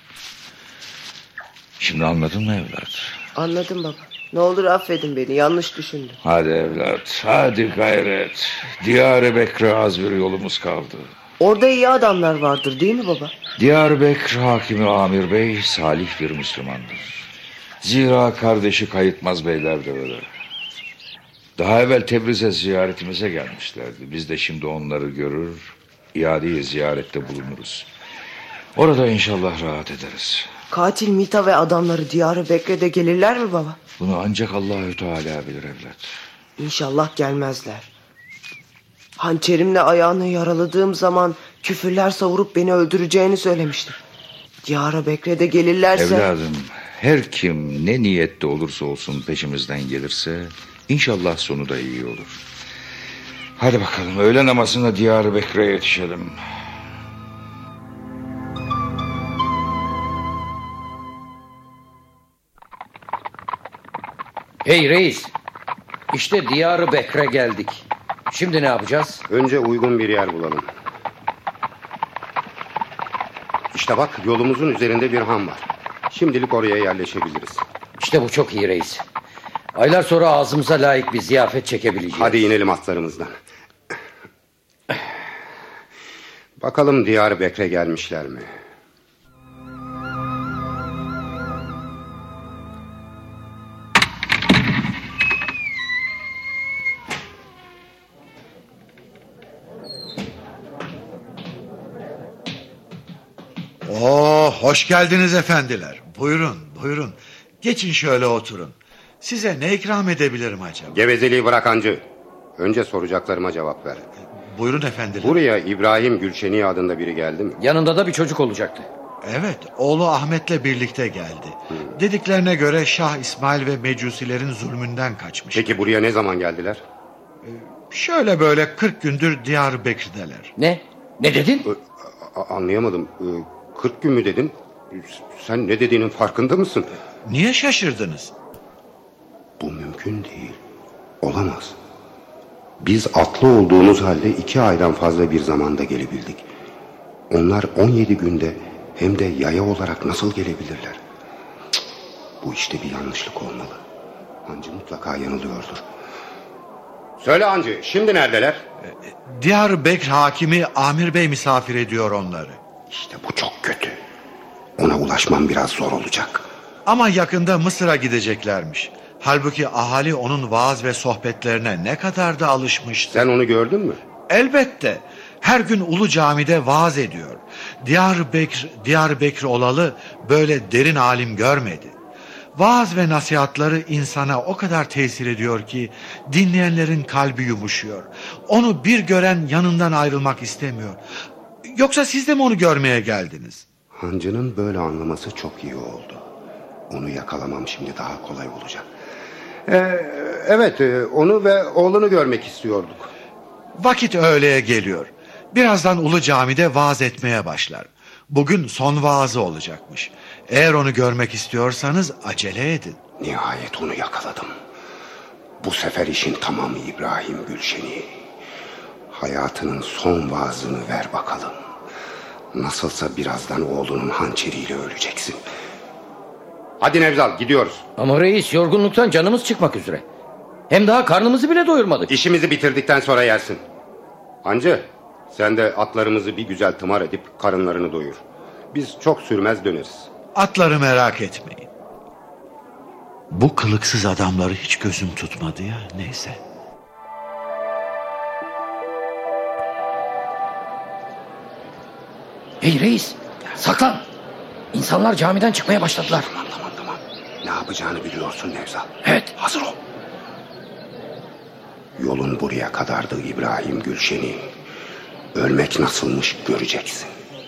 Şimdi anladın mı evlat? Anladım baba. Ne olur affedin beni, yanlış düşündüm. Hadi evlat, hadi gayret. Diyar-ı Bekre az bir yolumuz kaldı. Orada iyi adamlar vardır değil mi baba? Diyar-ı Bekre Hakimi Amir Bey salih bir Müslümandır. Zira kardeşi Kayıtmaz Beyler de öyle. Daha evvel Tebriz'e ziyaretimize gelmişlerdi. Biz de şimdi onları görür, iade-i ziyarette bulunuruz. Orada inşallah rahat ederiz. Katil Mita ve adamları Diyar-ı Bekre'de gelirler mi baba? Bunu ancak Allahü Teala bilir evlat. İnşallah gelmezler. Hançerimle ayağını yaraladığım zaman küfürler savurup beni öldüreceğini söylemişti. Diyar-ı Bekre'de gelirlerse... Evladım, her kim ne niyette olursa olsun peşimizden gelirse inşallah sonu da iyi olur. Hadi bakalım, öğle namazına Diyar-ı Bekre'ye yetişelim. Hey reis, işte Diyar-ı Bekre geldik. Şimdi ne yapacağız? Önce uygun bir yer bulalım. İşte bak, yolumuzun üzerinde bir han var. Şimdilik oraya yerleşebiliriz. İşte bu çok iyi reis. Aylar sonra ağzımıza layık bir ziyafet çekebileceğiz. Hadi inelim atlarımızdan. Bakalım Diyar-ı Bekre gelmişler mi? Hoş geldiniz efendiler. Buyurun, buyurun. Geçin şöyle oturun. Size ne ikram edebilirim acaba? Gevezeliği bırak hancı. Önce soracaklarıma cevap ver. Buyurun efendiler. Buraya İbrahim Gülşeni adında biri geldi mi? Yanında da bir çocuk olacaktı. Evet, oğlu Ahmet'le birlikte geldi. Dediklerine göre Şah İsmail ve Mecusilerin zulmünden kaçmış. Peki buraya ne zaman geldiler? Şöyle böyle 40 gündür Diyar-ı Bekir'deler. Ne? Ne dedin? Anlayamadım. 40 gün mü dedin? Sen ne dediğinin farkında mısın? Niye şaşırdınız? Bu mümkün değil. Olamaz. Biz atlı olduğumuz halde 2 aydan fazla bir zamanda gelebildik. Onlar 17 günde hem de yaya olarak nasıl gelebilirler? Cık, bu işte bir yanlışlık olmalı. Hancı mutlaka yanılıyordur. Söyle hancı, şimdi neredeler? Diyar-ı Bekr hakimi Amir Bey misafir ediyor onları. İşte bu çok kötü. Ona ulaşmam biraz zor olacak. Ama yakında Mısır'a gideceklermiş. Halbuki ahali onun vaaz ve sohbetlerine ne kadar da alışmıştı. Sen onu gördün mü? Elbette. Her gün Ulu Cami'de vaaz ediyor. Diyarbekir olalı böyle derin alim görmedi. Vaaz ve nasihatları insana o kadar tesir ediyor ki dinleyenlerin kalbi yumuşuyor. Onu bir gören yanından ayrılmak istemiyor. Yoksa siz de mi onu görmeye geldiniz? Hancı'nın böyle anlaması çok iyi oldu. Onu yakalamam şimdi daha kolay olacak. Evet, onu ve oğlunu görmek istiyorduk. Vakit öğleye geliyor. Birazdan Ulu Cami'de vaaz etmeye başlar. Bugün son vaazı olacakmış. Eğer onu görmek istiyorsanız acele edin. Nihayet onu yakaladım. Bu sefer işin tamamı İbrahim Gülşen'i. Hayatının son vaazını ver bakalım. Nasılsa birazdan oğlunun hançeriyle öleceksin. Hadi Nevzal, gidiyoruz. Ama reis, yorgunluktan canımız çıkmak üzere. Hem daha karnımızı bile doyurmadık. İşimizi bitirdikten sonra yersin. Hancı, sen de atlarımızı bir güzel tımar edip karınlarını doyur. Biz çok sürmez döneriz. Atları merak etmeyin. Bu kılıksız adamları hiç gözüm tutmadı ya, neyse. Hey reis, saklan. İnsanlar camiden çıkmaya başladılar. Tamam. Ne yapacağını biliyorsun Nevzal. Evet. Hazır ol. Yolun buraya kadardı İbrahim Gülşen'i. Ölmek nasılmış göreceksin.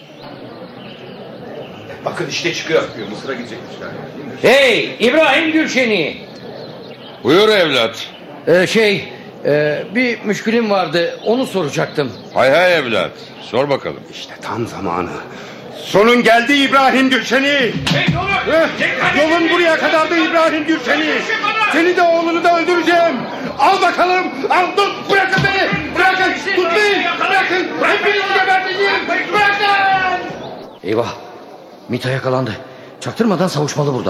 Bakın işte çıkıyor. Mısır'a gidecekmişler. Hey İbrahim Gülşen'i. Buyur evlat. Bir müşkülüm vardı, onu soracaktım. Hay evlat, sor bakalım. İşte tam zamanı. Sonun geldi İbrahim Gülşen'i. Yolun buraya kadardı İbrahim Gülşen'i. Seni de oğlunu da öldüreceğim. Al bakalım. Al, tut, bırakın beni. Bırakın, tutmayın. Bırakın. Hepinizi geberteceğim. Bırakın. Eyvah, Mita yakalandı. Çaktırmadan savuşmalı burada.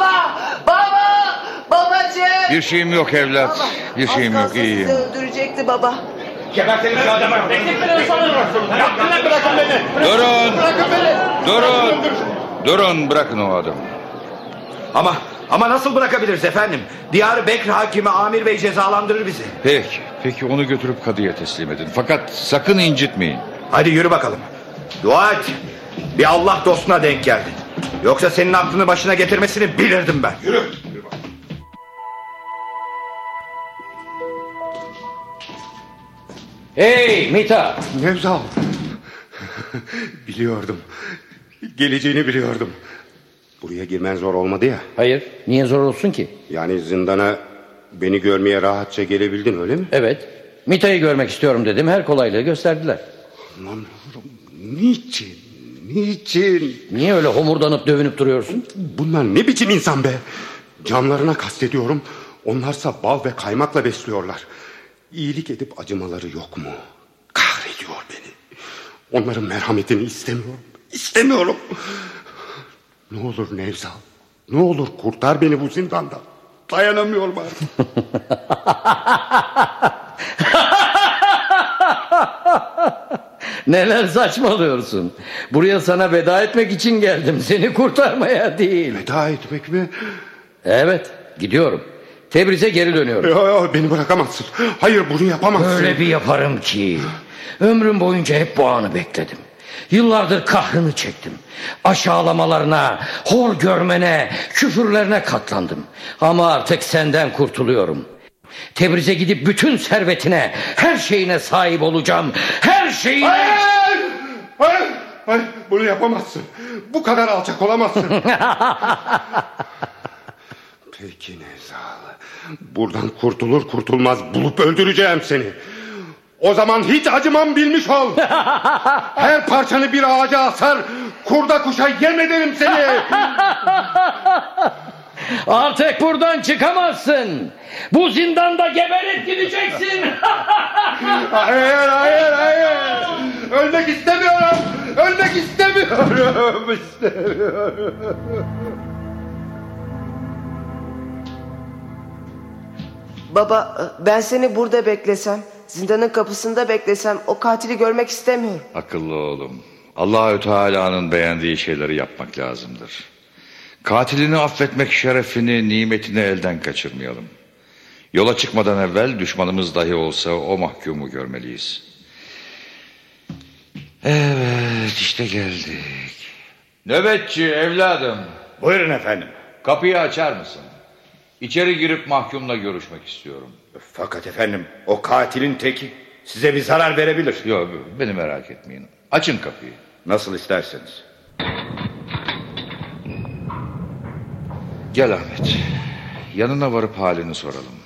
Babacığım. Bir şeyim yok evlat. Baba, Bir şeyim yok, iyiyim. Sizi öldürecekti baba. Gebertelim şu adamı. Bırakın beni. Durun. Bırakın beni. Durun, bırakın o adamı. Ama nasıl bırakabiliriz efendim? Diyarbekir hakimi Amir Bey cezalandırır bizi. Peki onu götürüp kadıya teslim edin. Fakat sakın incitmeyin. Hadi yürü bakalım. Dua et. Bir Allah dostuna denk geldin. Yoksa senin aklını başına getirmesini bilirdim ben. Yürü. Hey Mita. Nevzal. Biliyordum. Geleceğini biliyordum. Buraya girmen zor olmadı ya. Hayır, niye zor olsun ki? Yani zindana beni görmeye rahatça gelebildin öyle mi? Evet, Mita'yı görmek istiyorum dedim, her kolaylığı gösterdiler. Anlamıyorum. Niçin? Niye öyle homurdanıp dövünüp duruyorsun? Bunlar ne biçim insan be? Canlarına kastediyorum. Onlarsa bal ve kaymakla besliyorlar. İyilik edip acımaları yok mu? Kahrediyor beni. Onların merhametini İstemiyorum. Ne olur Nevzal. Ne olur kurtar beni bu zindandan. Dayanamıyorum artık. Neler saçmalıyorsun? Buraya sana veda etmek için geldim, seni kurtarmaya değil. Veda etmek mi? Evet, gidiyorum. Tebriz'e geri dönüyorum. Yo, beni bırakamazsın. Hayır, bunu yapamazsın. Öyle bir yaparım ki. Ömrüm boyunca hep bu anı bekledim. Yıllardır kahrını çektim. Aşağılamalarına, hor görmene, küfürlerine katlandım. Ama artık senden kurtuluyorum. Tebriz'e gidip bütün servetine, her şeyine sahip olacağım. Her şeyine... Hayır, bunu yapamazsın. Bu kadar alçak olamazsın. Peki Nevzal. Buradan kurtulur kurtulmaz bulup öldüreceğim seni. O zaman hiç acımam bilmiş ol. Her parçanı bir ağaca asar, kurda kuşa yem ederim seni. Artık buradan çıkamazsın. Bu zindanda geberip gideceksin. Hayır. Ölmek istemiyorum. Baba, ben seni burada beklesem, zindanın kapısında beklesem o katili görmek istemiyorum. Akıllı oğlum. Allahü Teala'nın beğendiği şeyleri yapmak lazımdır. Katilini affetmek şerefini, nimetini elden kaçırmayalım. Yola çıkmadan evvel düşmanımız dahi olsa o mahkumu görmeliyiz. Evet, işte geldik. Nöbetçi evladım. Buyurun efendim. Kapıyı açar mısın? İçeri girip mahkumla görüşmek istiyorum. Fakat efendim, o katilin teki. Size bir zarar verebilir. Yok, beni merak etmeyin. Açın kapıyı. Nasıl isterseniz. Gel Ahmet. Yanına varıp halini soralım.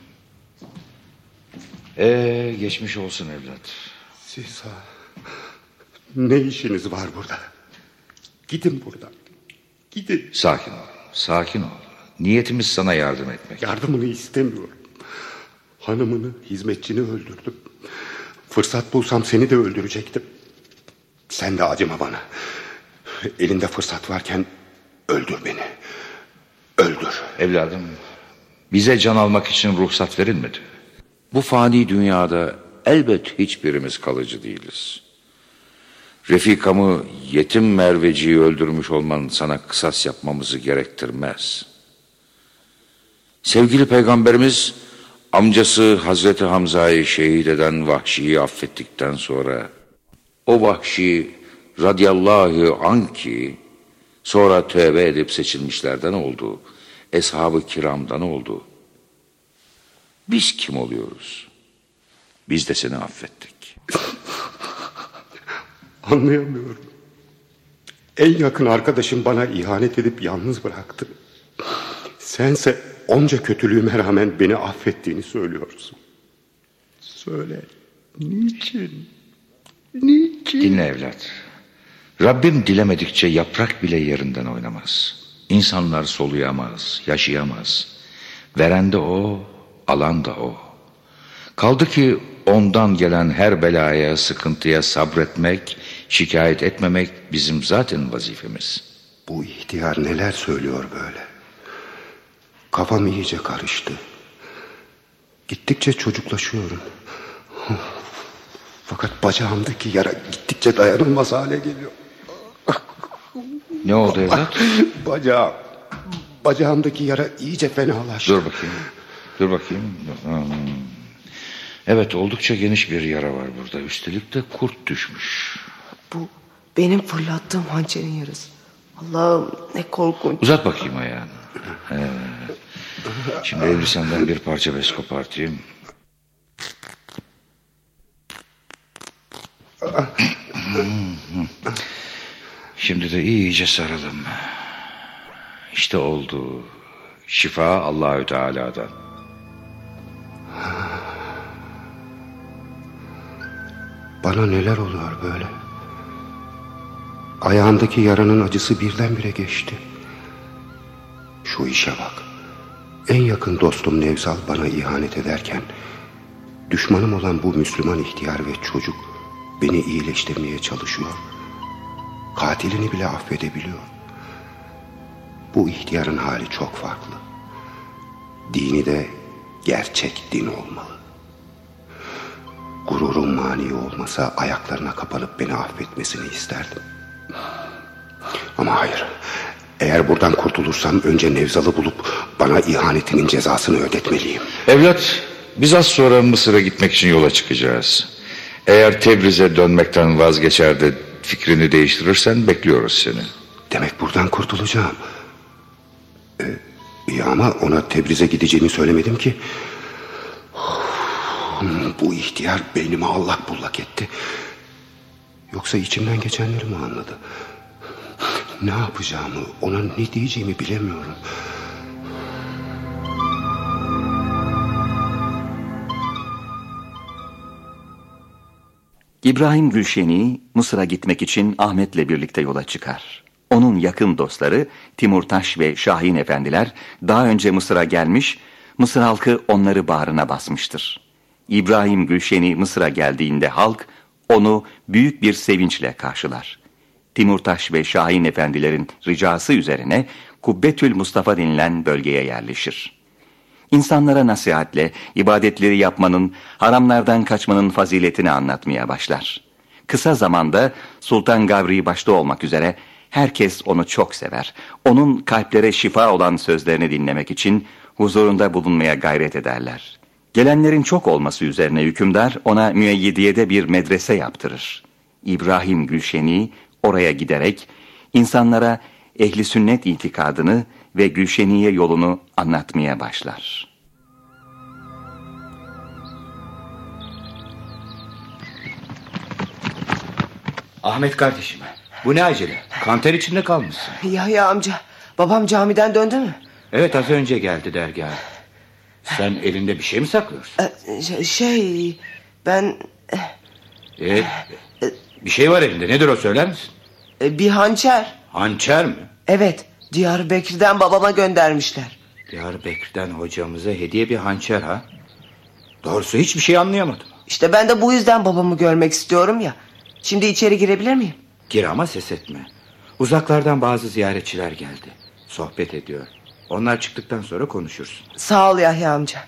Geçmiş olsun evlat. Siz ne işiniz var burada? Gidin buradan. Gidin. Sakin ol. Sakin ol. Niyetimiz sana yardım etmek. Yardımını istemiyorum. Hanımını, hizmetçini öldürdüm. Fırsat bulsam seni de öldürecektim. Sen de acıma bana. Elinde fırsat varken öldür beni. Öldür. Evladım, bize can almak için ruhsat verilmedi. Bu fani dünyada elbet hiçbirimiz kalıcı değiliz. Refikamı yetim Merveci'yi öldürmüş olman sana kısas yapmamızı gerektirmez. Sevgili Peygamberimiz amcası Hazreti Hamza'yı şehit eden Vahşi'yi affettikten sonra o Vahşi radıyallahu anh ki sonra tövbe edip seçilmişlerden oldu, eshab-ı kiramdan oldu. Biz kim oluyoruz? Biz de seni affettik. Anlayamıyorum. En yakın arkadaşım bana ihanet edip yalnız bıraktı. Sense onca kötülüğüme rağmen beni affettiğini söylüyorsun. Söyle, niçin? Niçin? Dinle evlat. Rabbim dilemedikçe yaprak bile yerinden oynamaz. İnsanlar soluyamaz, yaşayamaz. Veren de o, alan da o. Kaldı ki ondan gelen her belaya, sıkıntıya sabretmek, şikayet etmemek bizim zaten vazifemiz. Bu ihtiyar neler söylüyor böyle? Kafam iyice karıştı. Gittikçe çocuklaşıyorum. Fakat bacağımdaki yara gittikçe dayanılmaz hale geliyor. Ne oldu evlat? Bacağımdaki yara iyice fenalaştı. Dur bakayım. Evet, oldukça geniş bir yara var burada. Üstelik de kurt düşmüş. Bu benim fırlattığım hançerin yarası. Allah'ım ne korkunç. Uzat bakayım ayağını. Şimdi elbisenden bir parça bez kopartayım. Şimdi de iyice saralım. İşte oldu. Şifa Allahü Teala'dan. Bana neler oluyor böyle? Ayağımdaki yaranın acısı birdenbire geçti. Şu işe bak. En yakın dostum Nevzal bana ihanet ederken düşmanım olan bu Müslüman ihtiyar ve çocuk beni iyileştirmeye çalışıyor. Katilini bile affedebiliyor. Bu ihtiyarın hali çok farklı. Dini de gerçek din olmalı. Gururum mani olmasa ayaklarına kapanıp beni affetmesini isterdim. Ama hayır. Eğer buradan kurtulursam önce Nevzal'ı bulup bana ihanetinin cezasını ödetmeliyim. Evlat, biz az sonra Mısır'a gitmek için yola çıkacağız. Eğer Tebriz'e dönmekten vazgeçer de fikrini değiştirirsen bekliyoruz seni. Demek buradan kurtulacağım. İyi ama ona Tebriz'e gideceğimi söylemedim ki. Bu ihtiyar beynimi allak bullak etti. Yoksa içimden geçenleri mi anladı? Ne yapacağımı, ona ne diyeceğimi bilemiyorum. İbrahim Gülşeni Mısır'a gitmek için Ahmet'le birlikte yola çıkar. Onun yakın dostları Timurtaş ve Şahin efendiler daha önce Mısır'a gelmiş, Mısır halkı onları bağrına basmıştır. İbrahim Gülşeni Mısır'a geldiğinde halk onu büyük bir sevinçle karşılar. Timurtaş ve Şahin efendilerin ricası üzerine Kubbetül Mustafa denilen bölgeye yerleşir. İnsanlara nasihatle ibadetleri yapmanın, haramlardan kaçmanın faziletini anlatmaya başlar. Kısa zamanda Sultan Gavri başta olmak üzere herkes onu çok sever. Onun kalplere şifa olan sözlerini dinlemek için huzurunda bulunmaya gayret ederler. Gelenlerin çok olması üzerine hükümdar ona Müeyyidiye'de bir medrese yaptırır. İbrahim Gülşeni oraya giderek insanlara ehli sünnet itikadını ve Gülşeniye yolunu anlatmaya başlar. Ahmet kardeşim, bu ne acele? Kanter içinde kalmışsın. Yahya amca, babam camiden döndü mü? Evet, az önce geldi dergaha. Sen elinde bir şey mi saklıyorsun? Ben... Bir şey var elinde, nedir o, söyler misin? Bir hançer. Hançer mi? Evet, Diyarbakır'dan babama göndermişler. Diyarbakır'dan hocamıza hediye bir hançer ha? Doğrusu hiçbir şey anlayamadım. İşte ben de bu yüzden babamı görmek istiyorum ya. Şimdi içeri girebilir miyim? Gir ama ses etme. Uzaklardan bazı ziyaretçiler geldi. Sohbet ediyor. Onlar çıktıktan sonra konuşursun. Sağ ol Yahya amca.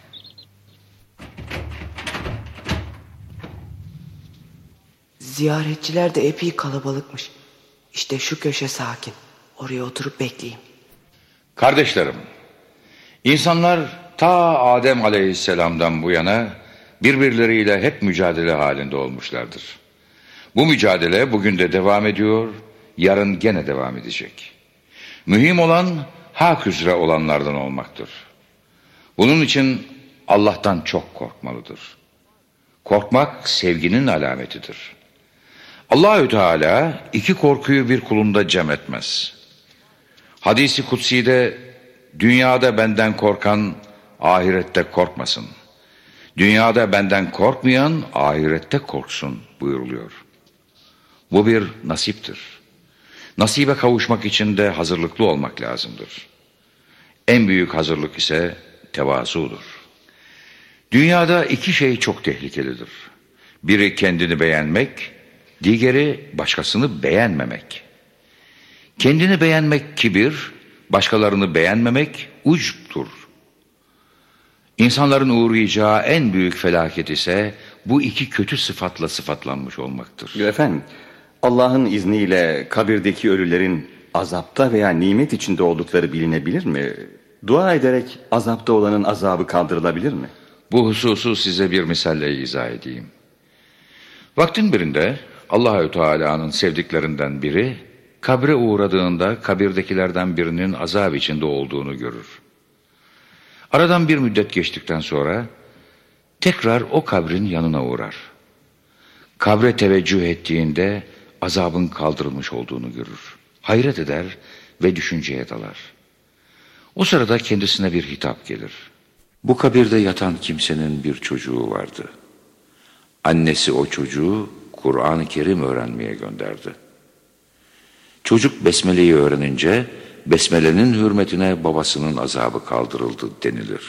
Ziyaretçiler de epey kalabalıkmış. İşte şu köşe sakin. Oraya oturup bekleyeyim. Kardeşlerim, insanlar ta Adem Aleyhisselam'dan bu yana birbirleriyle hep mücadele halinde olmuşlardır. Bu mücadele bugün de devam ediyor, yarın gene devam edecek. Mühim olan hak üzere olanlardan olmaktır. Bunun için Allah'tan çok korkmalıdır. Korkmak sevginin alametidir. Allahü Teala iki korkuyu bir kulunda cem etmez. Hadis-i kutsi'de dünyada benden korkan ahirette korkmasın. Dünyada benden korkmayan ahirette korksun buyuruluyor. Bu bir nasiptir. Nasibe kavuşmak için de hazırlıklı olmak lazımdır. En büyük hazırlık ise tevazudur. Dünyada iki şey çok tehlikelidir. Biri kendini beğenmek, diğeri başkasını beğenmemek. Kendini beğenmek kibir, başkalarını beğenmemek ucbtur. İnsanların uğrayacağı en büyük felaket ise bu iki kötü sıfatla sıfatlanmış olmaktır. Efendim, Allah'ın izniyle kabirdeki ölülerin azapta veya nimet içinde oldukları bilinebilir mi? Dua ederek azapta olanın azabı kaldırılabilir mi? Bu hususu size bir misalle izah edeyim. Vaktin birinde Allahü Teala'nın sevdiklerinden biri kabre uğradığında kabirdekilerden birinin azap içinde olduğunu görür. Aradan bir müddet geçtikten sonra tekrar o kabrin yanına uğrar. Kabre teveccüh ettiğinde azabın kaldırılmış olduğunu görür. Hayret eder ve düşünceye dalar. O sırada kendisine bir hitap gelir. Bu kabirde yatan kimsenin bir çocuğu vardı. Annesi o çocuğu Kur'an-ı Kerim öğrenmeye gönderdi. Çocuk Besmele'yi öğrenince Besmele'nin hürmetine babasının azabı kaldırıldı denilir.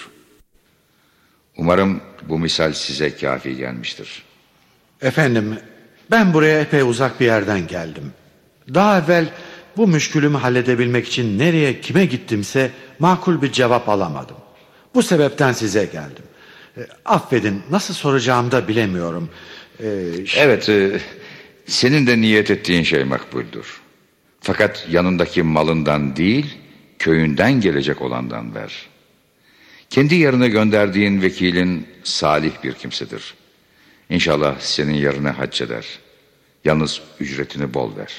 Umarım bu misal size kafi gelmiştir. Efendim, ben buraya epey uzak bir yerden geldim. Daha evvel bu müşkülümü halledebilmek için nereye kime gittimse makul bir cevap alamadım. Bu sebepten size geldim. Affedin, nasıl soracağımı da bilemiyorum. Evet, senin de niyet ettiğin şey makbuldür. Fakat yanındaki malından değil, köyünden gelecek olandan ver. Kendi yerine gönderdiğin vekilin salih bir kimsedir. İnşallah senin yerine hac eder. Yalnız ücretini bol ver.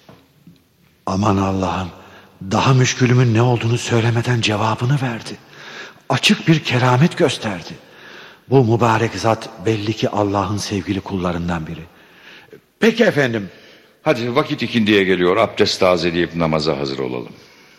Aman Allah'ım, daha müşkülümün ne olduğunu söylemeden cevabını verdi. Açık bir keramet gösterdi. Bu mübarek zat belli ki Allah'ın sevgili kullarından biri. Peki efendim. Hadi vakit ikindiye geliyor. Abdest tazeleyip namaza hazır olalım.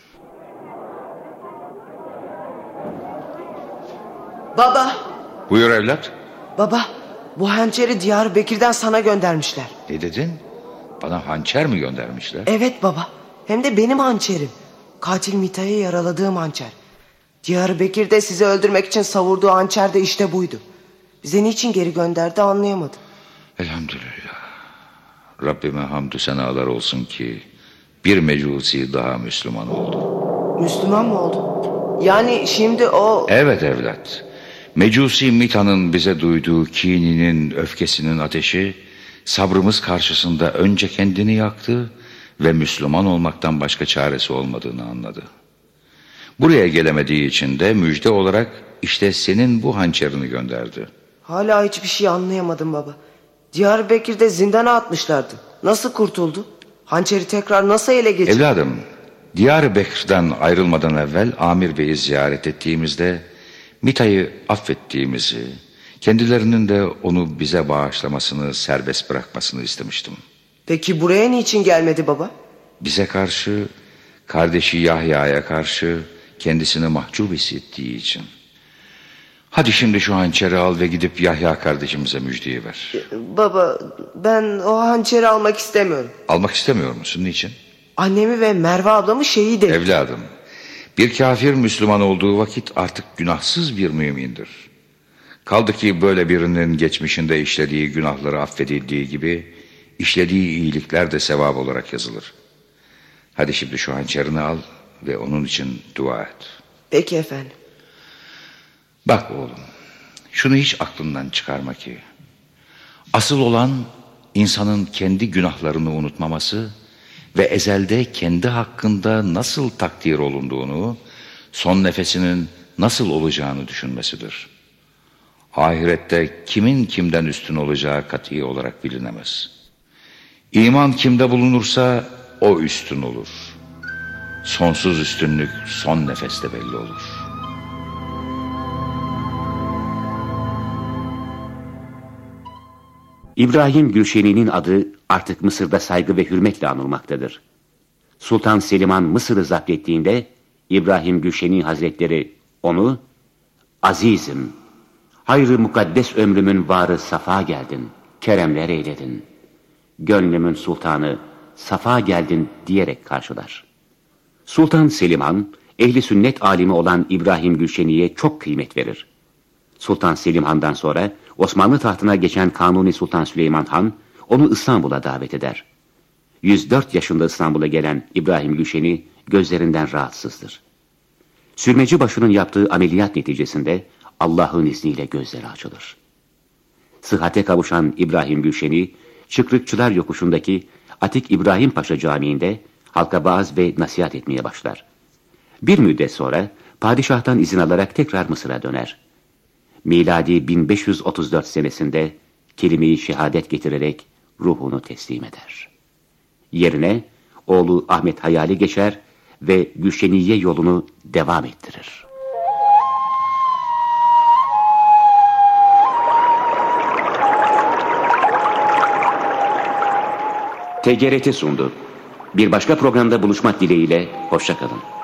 Baba. Buyur evlat. Baba, bu hançeri Diyarbakır'dan sana göndermişler. Ne dedin? Bana hançer mi göndermişler? Evet baba. Hem de benim hançerim. Katil Mita'yı yaraladığım hançer. Diyarbakır'da sizi öldürmek için savurduğu hançer de işte buydu. Bize niçin geri gönderdi anlayamadım. Elhamdülillah. Rabbime hamdü senalar olsun ki bir mecusi daha Müslüman oldu. Müslüman mı oldu? Yani şimdi o... Evet evlat. Mecusi Mita'nın bize duyduğu kininin, öfkesinin ateşi sabrımız karşısında önce kendini yaktı ve Müslüman olmaktan başka çaresi olmadığını anladı. Buraya gelemediği için de müjde olarak işte senin bu hançerini gönderdi. Hala hiçbir şey anlayamadım baba. Diyarbakır'da zindana atmışlardı. Nasıl kurtuldu? Hançeri tekrar nasıl ele geçirdi? Evladım, Diyarbakır'dan ayrılmadan evvel Amir Bey'i ziyaret ettiğimizde Mita'yı affettiğimizi, kendilerinin de onu bize bağışlamasını, serbest bırakmasını istemiştim. Peki buraya niçin gelmedi baba? Bize karşı, kardeşi Yahya'ya karşı kendisini mahcup hissettiği için. Hadi şimdi şu hançeri al ve gidip Yahya kardeşimize müjdeyi ver. Baba, ben o hançeri almak istemiyorum. Almak istemiyor musun? Niçin? Annemi ve Merve ablamı şehit etti. Evladım, bir kafir Müslüman olduğu vakit artık günahsız bir mümindir. Kaldı ki böyle birinin geçmişinde işlediği günahları affedildiği gibi işlediği iyilikler de sevap olarak yazılır. Hadi şimdi şu hançerini al ve onun için dua et. Peki efendim. Bak oğlum, şunu hiç aklından çıkarma ki asıl olan insanın kendi günahlarını unutmaması ve ezelde kendi hakkında nasıl takdir olunduğunu, son nefesinin nasıl olacağını düşünmesidir. Ahirette kimin kimden üstün olacağı kat'i olarak bilinemez. İman kimde bulunursa o üstün olur. Sonsuz üstünlük son nefeste belli olur. İbrahim Gülşeni'nin adı artık Mısır'da saygı ve hürmetle anılmaktadır. Sultan Selimhan Mısır'ı zapt ettiğinde İbrahim Gülşeni Hazretleri onu "Azizim, hayrı mukaddes ömrümün varı safa geldin, keremler eyledin. Gönlümün sultanı safa geldin" diyerek karşılar. Sultan Selimhan, ehli sünnet alimi olan İbrahim Gülşeni'ye çok kıymet verir. Sultan Selimhan'dan sonra Osmanlı tahtına geçen Kanuni Sultan Süleyman Han onu İstanbul'a davet eder. 104 yaşında İstanbul'a gelen İbrahim Gülşeni gözlerinden rahatsızdır. Sürmeci başının yaptığı ameliyat neticesinde Allah'ın izniyle gözleri açılır. Sıhhate kavuşan İbrahim Gülşeni, Çıkrıkçılar Yokuşu'ndaki Atik İbrahim Paşa Camii'nde halka vaaz ve nasihat etmeye başlar. Bir müddet sonra padişahtan izin alarak tekrar Mısır'a döner. Miladi 1534 senesinde kelime-i şehadet getirerek ruhunu teslim eder. Yerine oğlu Ahmet Hayali geçer ve Gülşeniye yolunu devam ettirir. TGRT sundu. Bir başka programda buluşmak dileğiyle, hoşça kalın.